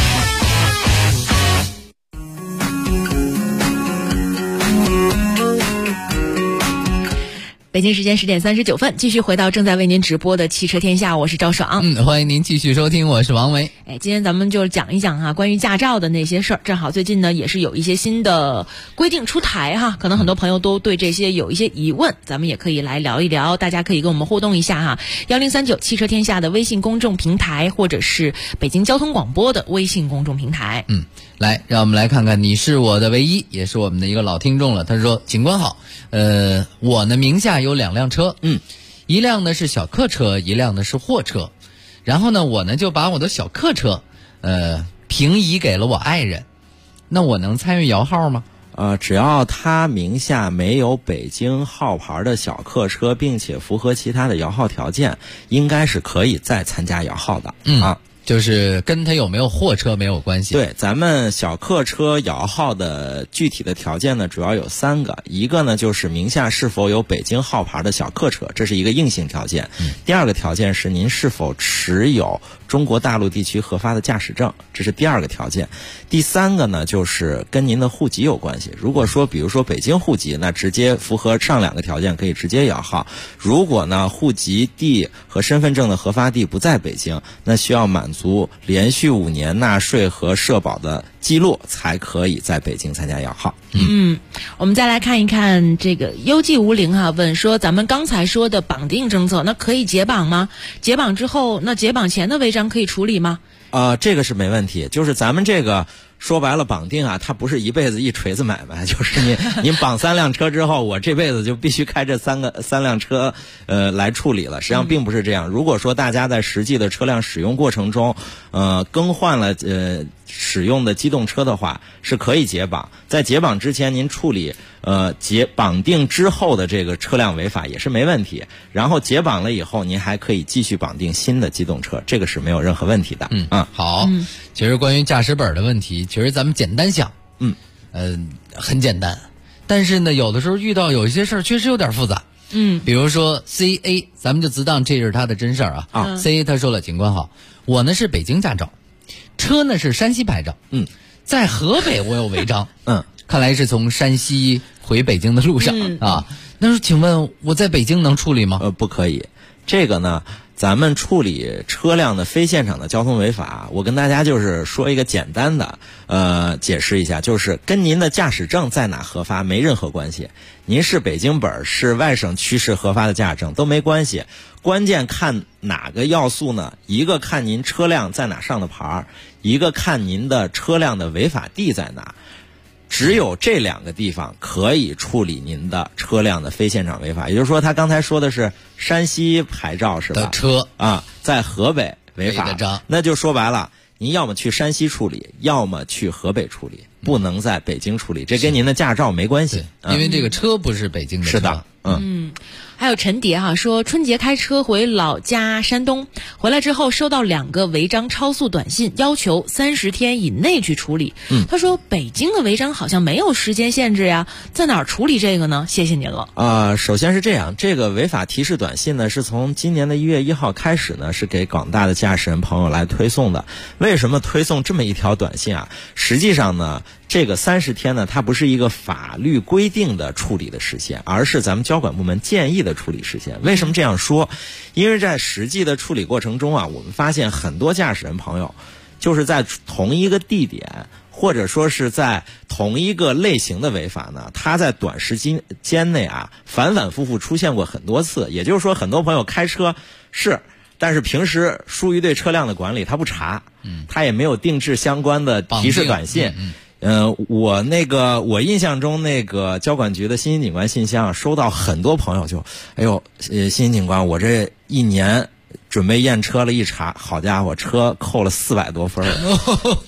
北京时间10点39分，继续回到正在为您直播的汽车天下，我是赵爽。 欢迎您继续收听，我是王维。 今天咱们就讲一讲关于驾照的那些事儿。正好最近呢也是有一些新的规定出台可能很多朋友都对这些有一些疑问，咱们也可以来聊一聊，大家可以跟我们互动一下1039汽车天下的微信公众平台，或者是北京交通广播的微信公众平台。 来，让我们来看看，你是我的唯一，也是我们的一个老听众了。他说：“警官好，我呢名下有2辆车，一辆呢是小客车，一辆呢是货车。然后呢，我呢就把我的小客车，平移给了我爱人。那我能参与摇号吗？” 只要他名下没有北京号牌的小客车，并且符合其他的摇号条件，应该是可以再参加摇号的。 就是跟他有没有货车没有关系。 对，咱们小客车摇号的具体的条件呢，主要有3个。一个呢，就是名下是否有北京号牌的小客车，这是一个硬性条件。第二个条件是您是否持有中国大陆地区核发的驾驶证，这是第2个条件。第3个呢，就是跟您的户籍有关系。如果说比如说北京户籍，那直接符合上2个条件，可以直接摇号。如果呢户籍地和身份证的核发地不在北京，那需要满足连续5年纳税和社保的记录，才可以在北京参加摇号。 我们再来看一看这个幽寂无灵问说，咱们刚才说的绑定政策，那可以解绑吗？解绑之后，那解绑前的违章可以处理吗？ 这个是没问题，就是咱们这个说白了绑定它不是一辈子一锤子买卖，就是您绑3辆车之后，我这辈子就必须开这三辆车来处理了。实际上并不是这样。如果说大家在实际的车辆使用过程中更换了使用的机动车的话，是可以解绑。在解绑之前您处理绑定之后的这个车辆违法也是没问题，然后解绑了以后您还可以继续绑定新的机动车，这个是没有任何问题的。 好。其实关于驾驶本的问题，其实咱们简单想很简单，但是呢有的时候遇到有一些事儿确实有点复杂。比如说 CA， 咱们就自当这是他的真事儿CA 他说了，警官好，我呢是北京驾照，车呢是山西牌照，在河北我有违章，看来是从山西回北京的路上那说请问我在北京能处理吗？ 不可以。这个呢咱们处理车辆的非现场的交通违法，我跟大家就是说一个简单的解释一下，就是跟您的驾驶证在哪核发没任何关系。您是北京本是外省区市核发的驾驶证都没关系，关键看哪个要素呢？一个看您车辆在哪上的牌，一个看您的车辆的违法地在哪。只有这2个地方可以处理您的车辆的非现场违法。也就是说他刚才说的是山西牌照是吧？ 的车在河北违法的章，那就说白了，您要么去山西处理，要么去河北处理，不能在北京处理，这跟您的驾照没关系。 因为这个车不是北京的车。 是的。 还有陈蝶说，春节开车回老家山东，回来之后收到2个违章超速短信，要求30天以内去处理。他说北京的违章好像没有时间限制呀，在哪儿处理这个呢？谢谢您了。 首先是这样，这个违法提示短信呢是从今年的1月1号开始呢，是给广大的驾驶人朋友来推送的。为什么推送这么一条短信实际上呢，这个30天呢，它不是一个法律规定的处理的时限，而是咱们交管部门建议的处理时限。为什么这样说？因为在实际的处理过程中我们发现很多驾驶人朋友就是在同一个地点，或者说是在同一个类型的违法呢，他在短时间内反反复复出现过很多次。也就是说，很多朋友开车但是平时疏于对车辆的管理，他不查，他也没有定制相关的提示短信。我印象中那个交管局的新警官信箱收到很多朋友就，新警官，我这1年准备验车了，一查，好家伙，车扣了400多分。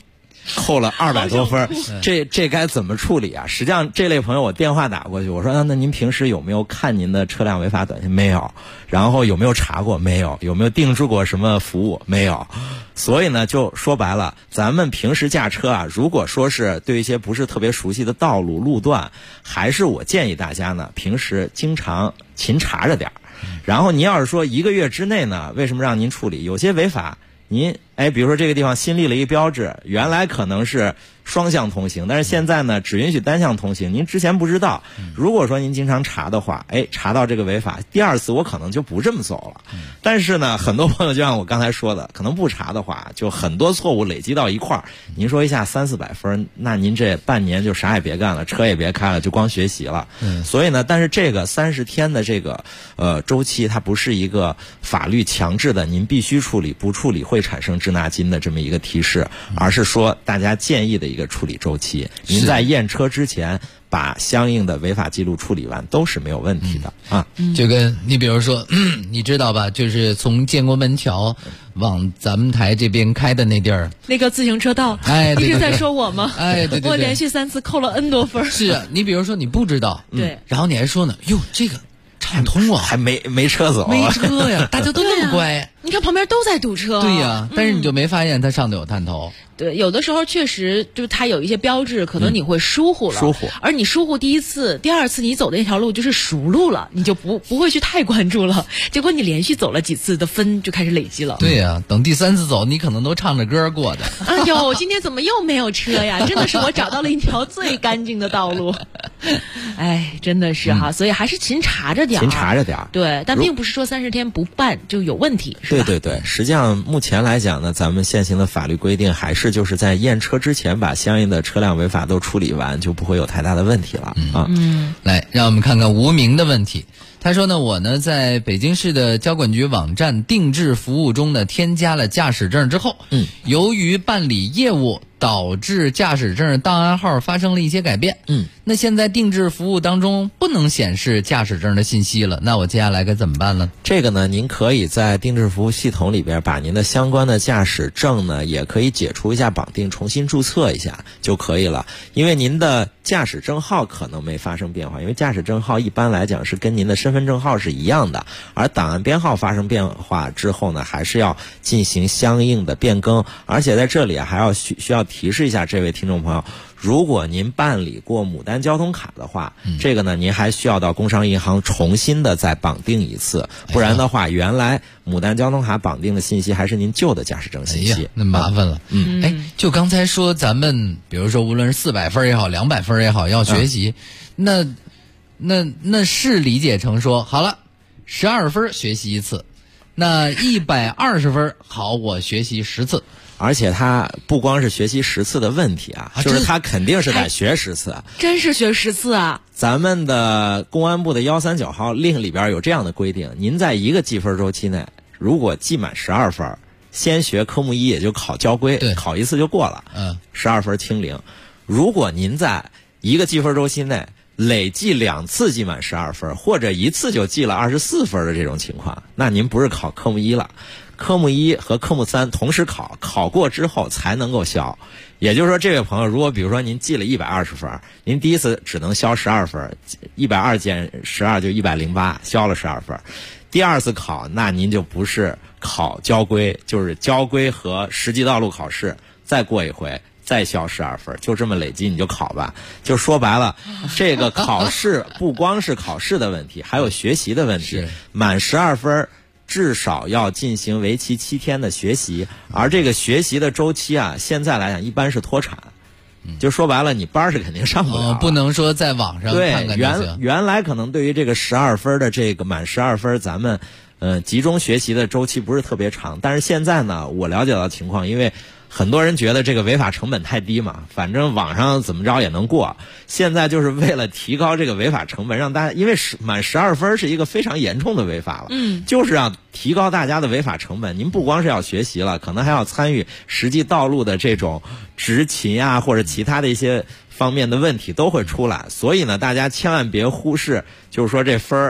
扣了200多分，这该怎么处理啊？实际上这类朋友我电话打过去，我说那您平时有没有看您的车辆违法短信？没有。然后有没有查过？没有。有没有订制过什么服务？没有。所以呢，就说白了，咱们平时驾车啊，如果说是对一些不是特别熟悉的道路路段，还是我建议大家呢，平时经常勤查着点儿。然后您要是说1个月之内呢，为什么让您处理？有些违法，您比如说这个地方新立了一个标志，原来可能是双向通行，但是现在呢只允许单向通行，您之前不知道。如果说您经常查的话，查到这个违法，第2次我可能就不这么走了。但是呢，很多朋友就像我刚才说的，可能不查的话，就很多错误累积到一块儿。您说一下300-400分，那您这半年就啥也别干了，车也别开了，就光学习了。所以呢，但是这个30天的这个周期，它不是一个法律强制的，您必须处理，不处理会产生滞纳金的这么一个提示，而是说大家建议的一个处理周期。您在验车之前把相应的违法记录处理完都是没有问题的啊。 就跟你比如说，你知道吧，就是从建国门桥往咱们台这边开的那地儿， 那个自行车道， 对， 一直在说我吗？ 对， 我连续3次扣了 N 多分。 是啊，你比如说你不知道， 对， 然后你还说呢，哟，这个畅通啊， 还没车走， 没车呀，大家都那么乖。 你看旁边都在堵车。 对呀，但是你就没发现它上头有探头。 对，有的时候确实就是它有一些标志，可能你会疏忽了，而你疏忽第1次、第2次，你走的那条路就是熟路了，你就不会去太关注了。结果你连续走了几次的分就开始累积了。 对呀，等第3次走，你可能都唱着歌过的。 哎呦，今天怎么又没有车呀？真的是我找到了一条最干净的道路。哎，真的是哈，所以还是勤查着点。对，但并不是说30天不办就有问题，是吧？ 对，实际上目前来讲呢，咱们现行的法律规定还是就是在验车之前把相应的车辆违法都处理完，就不会有太大的问题了啊。 来，让我们看看无名的问题。他说呢，我呢在北京市的交管局网站定制服务中呢添加了驾驶证之后，由于办理业务导致驾驶证档案号发生了一些改变，那现在定制服务当中不能显示驾驶证的信息了，那我接下来该怎么办呢？ 这个呢，您可以在定制服务系统里边把您的相关的驾驶证呢，也可以解除一下绑定，重新注册一下就可以了。因为您的驾驶证号可能没发生变化，因为驾驶证号一般来讲是跟您的身份证号是一样的，而档案编号发生变化之后呢，还是要进行相应的变更。而且在这里还要需要提示一下这位听众朋友，如果您办理过牡丹交通卡的话，这个呢您还需要到工商银行重新的再绑定一次，不然的话原来牡丹交通卡绑定的信息还是您旧的驾驶证信息， 那麻烦了。就刚才说咱们比如说无论是400分也好，200分也好，要学习，那是理解成说好了12分学习1次，那120分好，我学习10次。 而且他不光是学习10次的问题啊，就是他肯定是得学10次。 真是学10次啊！ 咱们的公安部的139号令里边有这样的规定，您在一个记分周期内，如果记满12分，先学科目1也就考交规，考1次就过了，12分清零。如果您在一个记分周期内累计2次记满12分，或者1次就记了24分的这种情况，那您不是考科目1了。科目1和科目3同时考过之后才能够消。也就是说，这位朋友如果比如说您记了120分，您第1次只能消12分，120减12就108，消了12分。第2次考，那您就不是考交规，就是交规和实际道路考试再过一回，再消12分，就这么累积你就考吧。就说白了，这个考试不光是考试的问题，还有学习的问题。满12分至少要进行为期7天的学习，而这个学习的周期啊，现在来讲一般是脱产。就说白了，你班是肯定上不了， 不能说在网上看看就行。 对，原来可能对于这个12分的这个满12分，咱们集中学习的周期不是特别长，但是现在呢，我了解到的情况，因为很多人觉得这个违法成本太低嘛，反正网上怎么着也能过。现在就是为了提高这个违法成本，让大家，因为满12分是一个非常严重的违法了，就是让提高大家的违法成本。您不光是要学习了，可能还要参与实际道路的这种执勤啊，或者其他的一些方面的问题都会出来。所以呢，大家千万别忽视，就是说这分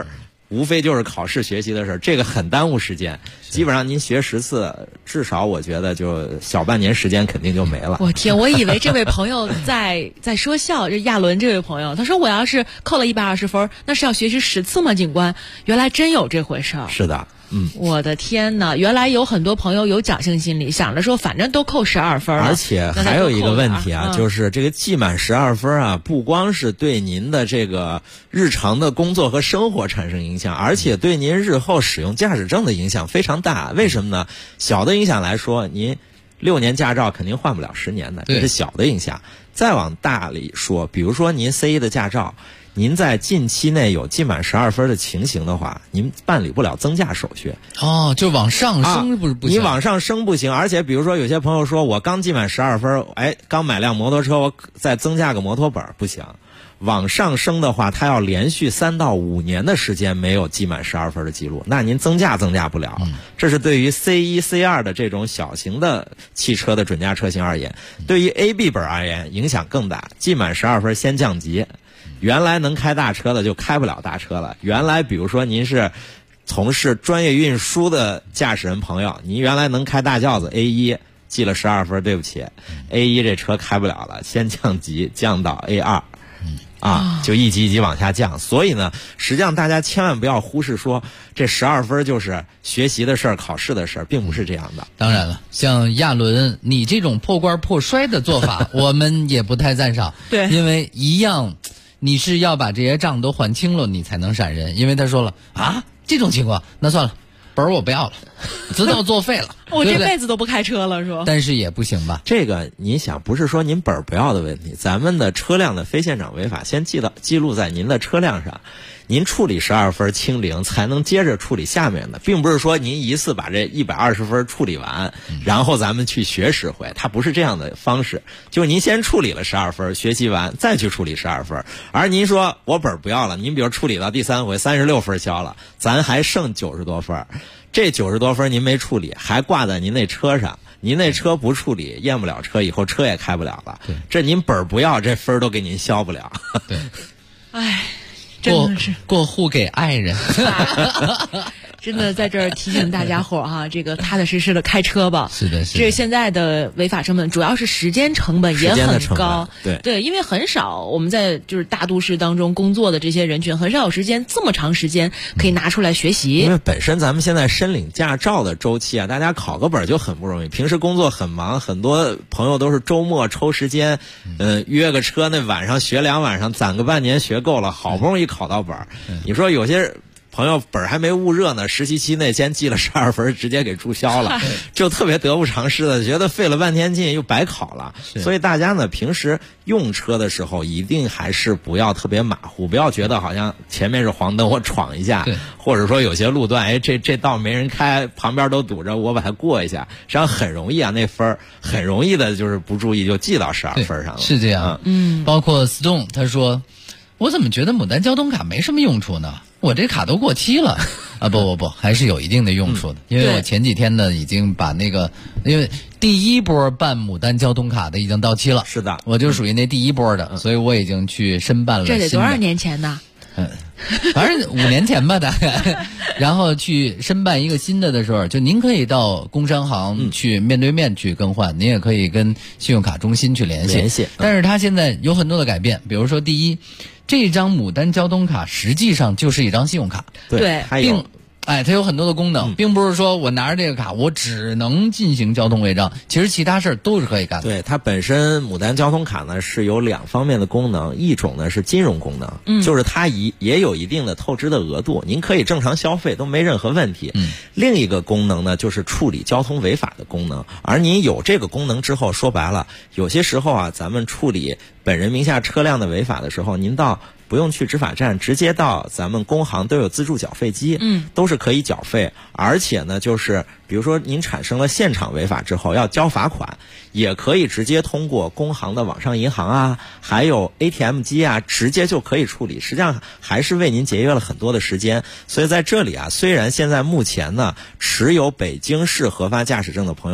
无非就是考试学习的事儿，这个很耽误时间。基本上您学10次，至少我觉得就小半年时间肯定就没了。 我天，我以为这位朋友在说笑，这亚伦这位朋友，他说我要是扣了120分，那是要学习10次吗？警官，原来真有这回事儿。 是的。 我的天哪！原来有很多朋友有侥幸心理，想着说反正都扣12分了。 而且还有一个问题啊，就是这个记满12分啊，不光是对您的这个日常的工作和生活产生影响，而且对您日后使用驾驶证的影响非常大。为什么呢？小的影响来说，您6年驾照肯定换不了10年的，这是小的影响。再往大里说，比如说您 C1 的驾照。您在近期内有记满12分的情形的话，您办理不了增驾手续。 哦，就往上升不行。 你往上升不行，而且比如说有些朋友说我刚记满12分，刚买辆摩托车，我再增加个摩托本不行。往上升的话，他要连续3到5年的时间没有记满12分的记录，那您增驾不了。这是对于 C1、C2 的这种小型的汽车的准驾车型而言，对于 AB 本而言影响更大。记满12分先降级。原来能开大车的就开不了大车了。原来比如说您是从事专业运输的驾驶人朋友，您原来能开大轿子 A1， 记了12分，对不起 ，A1 这车开不了了，先降级降到 A2。就一级一级往下降。所以呢，实际上大家千万不要忽视说这12分就是学习的事儿、考试的事儿，并不是这样的。 当然了，像亚伦你这种破罐破摔的做法，我们也不太赞赏。 对， 因为一样。你是要把这些账都还清了，你才能闪人。因为他说了啊，这种情况，那算了，本儿我不要了，执照作废了， 我这辈子都不开车了，说。 但是也不行吧？ 这个你想，不是说您本儿不要的问题，咱们的车辆的非现场违法先记录在您的车辆上。您处理12分清零，才能接着处理下面的，并不是说您一次把这120分处理完，然后咱们去学10回，它不是这样的方式。就是您先处理了12分，学习完再去处理12分。而您说我本不要了，您比如处理到第3回36分消了，咱还剩90多分，这90多分您没处理，还挂在您那车上。您那车不处理，验不了车，以后车也开不了了。这您本不要，这分都给您消不了。 对， 哎。真的是过户给爱人， 真的在这儿提醒大家伙哈，这个踏踏实实的开车吧。 是的， 这现在的违法成本主要是时间成本也很高。 对， 因为很少我们在就是大都市当中工作的这些人群，很少有时间这么长时间可以拿出来学习。 因为本身咱们现在申领驾照的周期啊，大家考个本就很不容易。平时工作很忙，很多朋友都是周末抽时间，约个车，那晚上学2晚上，攒个半年学够了，好不容易考到本儿。你说有些朋友本还没捂热呢，实习期内先记了12分，直接给注销了，就特别得不偿失的，觉得费了半天劲又白考了。所以大家呢，平时用车的时候一定还是不要特别马虎，不要觉得好像前面是黄灯我闯一下，或者说有些路段这道没人开，旁边都堵着，我把它过一下，实际上很容易啊，那分很容易的就是不注意就记到12分上了。 是这样，包括 Stone 他说，我怎么觉得牡丹交通卡没什么用处呢？我这卡都过期了啊！不，还是有一定的用处的。因为我前几天呢，已经把那个，因为第1波办牡丹交通卡的已经到期了。 是的， 我就属于那第1波的，所以我已经去申办了。 这得多少年前呢？ 反正5年前吧，大概。然后去申办一个新的时候，就您可以到工商行去面对面去更换，您也可以跟信用卡中心去联系。但是它现在有很多的改变，比如说第一，这张牡丹交通卡实际上就是一张信用卡， 对， 它有很多的功能，并不是说我拿着这个卡我只能进行交通违章，其实其他事儿都是可以干的。 对，它本身牡丹交通卡呢是有2方面的功能，一种呢是金融功能，就是它也有一定的透支的额度，您可以正常消费都没任何问题。另一个功能呢就是处理交通违法的功能，而您有这个功能之后，说白了，有些时候啊，咱们处理本人名下车辆的违法的时候，您不用去执法站，直接到咱们工行都有自助缴费机，都是可以缴费。而且呢，就是比如说您产生了现场违法之后要交罚款，也可以直接通过工行的网上银行啊，还有 ATM 机啊，直接就可以处理。实际上还是为您节约了很多的时间。所以在这里啊，虽然现在目前呢，持有北京市核发驾驶证的朋友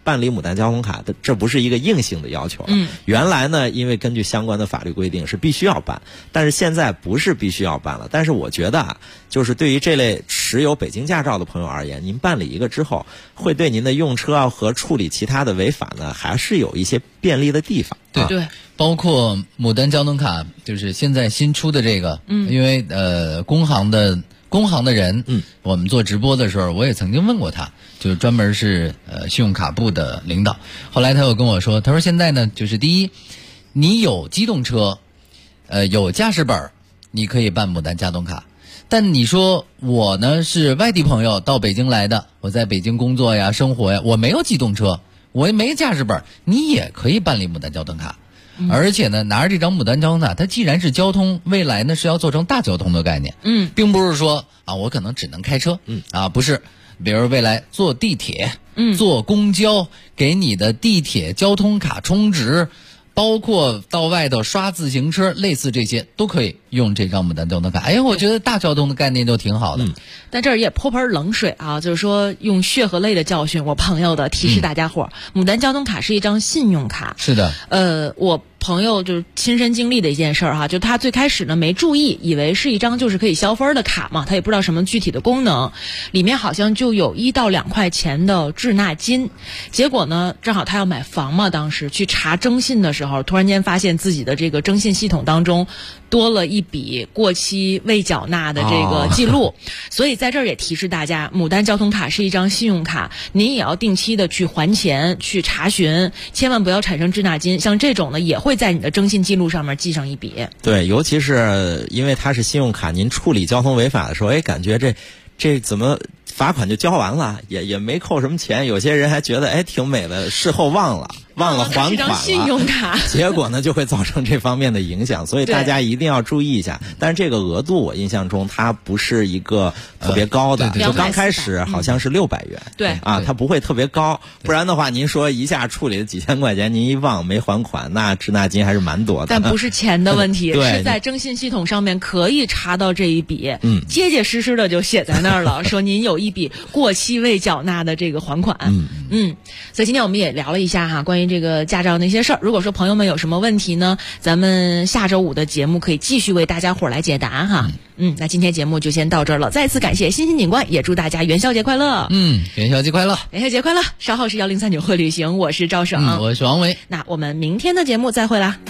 办理牡丹交通卡的，这不是一个硬性的要求了。原来呢，因为根据相关的法律规定是必须要办，但是现在不是必须要办了。但是我觉得啊，就是对于这类持有北京驾照的朋友而言，您办理一个之后，会对您的用车啊和处理其他的违法呢，还是有一些便利的地方。 对，包括牡丹交通卡，就是现在新出的这个，因为工行的人，我们做直播的时候，我也曾经问过他，就是专门是信用卡部的领导。后来他又跟我说，他说现在呢，就是第一，你有机动车，有驾驶本，你可以办牡丹交通卡。但你说我呢是外地朋友到北京来的，我在北京工作呀、生活呀，我没有机动车，我也没驾驶本，你也可以办理牡丹交通卡。而且呢，拿着这张牡丹交通卡，它既然是交通，未来呢是要做成大交通的概念，并不是说啊我可能只能开车，不是，比如未来坐地铁，坐公交，给你的地铁交通卡充值，包括到外头刷自行车，类似这些都可以用这张牡丹交通卡。哎呀，我觉得大交通的概念就挺好的。 但这儿也泼盆冷水啊，就是说用血和泪的教训，我朋友的提示大家伙，牡丹交通卡是一张信用卡。 是的。 我朋友就是亲身经历的一件事儿哈，就他最开始呢没注意，以为是一张就是可以消分的卡嘛，他也不知道什么具体的功能，里面好像就有1到2块钱的滞纳金。结果呢，正好他要买房嘛，当时去查征信的时候，突然间发现自己的这个征信系统当中多了一笔过期未缴纳的这个记录。所以在这儿也提示大家，牡丹交通卡是一张信用卡，您也要定期的去还钱，去查询，千万不要产生滞纳金。像这种呢，也会在你的征信记录上面记上一笔。 对，尤其是因为它是信用卡，您处理交通违法的时候，感觉这怎么罚款就交完了，也没扣什么钱，有些人还觉得挺美的，事后忘了还款了， 信用卡， 结果呢就会造成这方面的影响，所以大家一定要注意一下。但是这个额度我印象中它不是一个特别高的，就刚开始好像是600元， 对啊，它不会特别高，不然的话您说一下处理了几千块钱，您一忘没还款，那滞纳金还是蛮多的。 但不是钱的问题， 对， 是在征信系统上面可以查到这一笔，结结实实的就写在那儿了，说您有一笔过期未缴纳的这个还款。所以今天我们也聊了一下哈，关于这个驾照那些事儿。如果说朋友们有什么问题呢，咱们下周5的节目可以继续为大家伙来解答哈。那今天节目就先到这儿了，再次感谢欣欣警官，也祝大家元宵节快乐。 元宵节快乐， 元宵节快乐。稍后是1039会旅行，我是赵省， 我是王伟。 那我们明天的节目再会啦。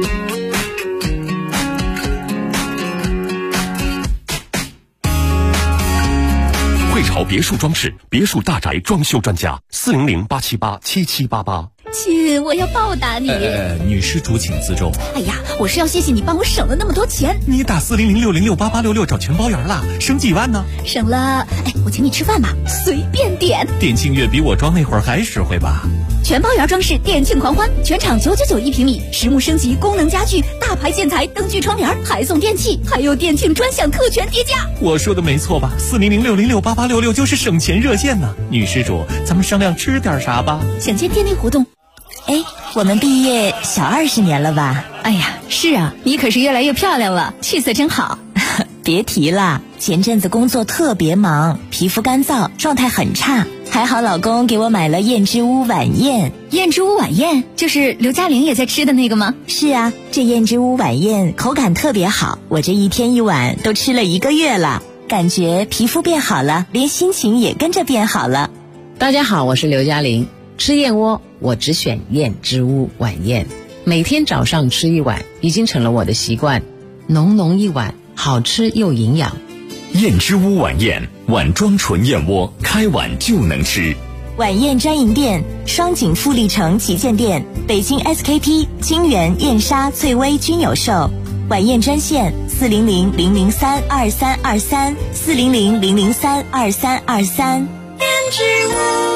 汇潮别墅装饰，别墅大宅装修专家，400-878-7788。 亲，我要报答你。 女施主请自重。 哎呀，我是要谢谢你帮我省了那么多钱。 你打400-606-8866找全包圆了，省几万呢？ 省了，我请你吃饭吧，随便点。 店庆月比我装那会儿还实惠吧？ 全包圆装饰店庆狂欢，全场999一平米，实木升级，功能家具，大牌建材，灯具窗帘，还送电器，还有店庆专享特权叠加。 我说的没错吧？400-606-8866就是省钱热线呢。女施主，咱们商量吃点啥吧？ 想见店内活动。 我们毕业小20年了吧？ 哎呀，是啊，你可是越来越漂亮了，气色真好。 别提了，前阵子工作特别忙，皮肤干燥，状态很差。还好老公给我买了燕之屋晚宴。 燕之屋晚宴就是刘嘉玲也在吃的那个吗？ 是啊，这燕之屋晚宴口感特别好，我这一天一碗都吃了1个月了，感觉皮肤变好了，连心情也跟着变好了。 大家好，我是刘嘉玲。吃燕窝我只选燕之屋晚宴，每天早上吃1碗已经成了我的习惯，浓浓一碗，好吃又营养。 燕之屋晚宴，碗装纯燕窝，开碗就能吃。 晚宴专营店：双井富力城旗舰店、北京 SKP、金源、燕莎、翠微均有售。晚宴专线400-003-2323 400-003-2323。 燕之屋。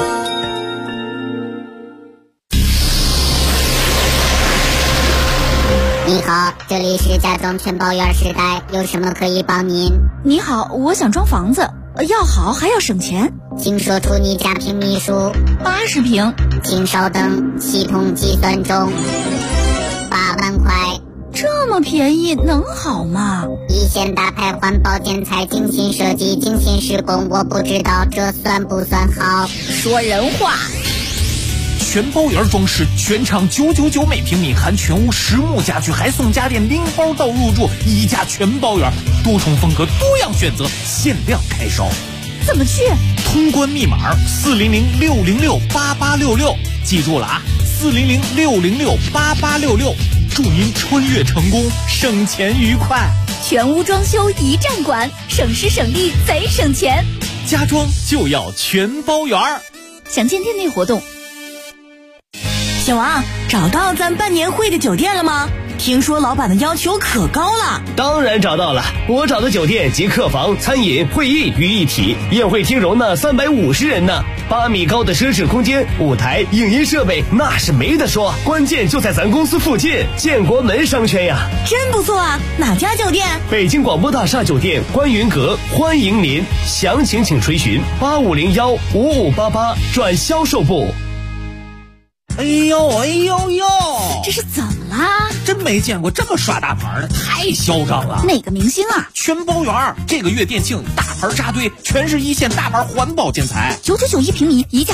你好，这里是家装全包圆时代，有什么可以帮您？ 你好，我想装房子，要好还要省钱， 请说出你家平米数。 80平。 请稍等，系统计算中。8万块。 这么便宜能好吗？ 一线大牌环保建材，精心设计，精心施工，我不知道这算不算好。 说人话。 全包圆装饰，全场999每平米，含全屋实木家具，还送家电拎包到入住，1家全包圆，多重风格，多样选择，限量开烧。 怎么去？ 通关密码400-606-8866，记住了啊，400-606-8866，祝您穿越成功，省钱愉快。 全屋装修一站管，省时省力贼省钱。 家装就要全包圆儿。 详见店内活动。 小王，找到咱办年会的酒店了吗？听说老板的要求可高了。 当然找到了，我找的酒店集客房、餐饮、会议于一体，宴会厅容纳350人呢，8米高的奢侈空间，舞台、影音设备那是没得说，关键就在咱公司附近，建国门商圈呀。 真不错啊，哪家酒店？ 北京广播大厦酒店观云阁，欢迎您，详情请垂询8501-5588转销售部。 哎呦哎呦呦， 这是怎么啦？ 真没见过这么刷大牌的，太嚣张了。 哪个明星啊？ 全包圆，这个月店庆大牌扎堆，全是一线大牌环保建材， 9991平米，一价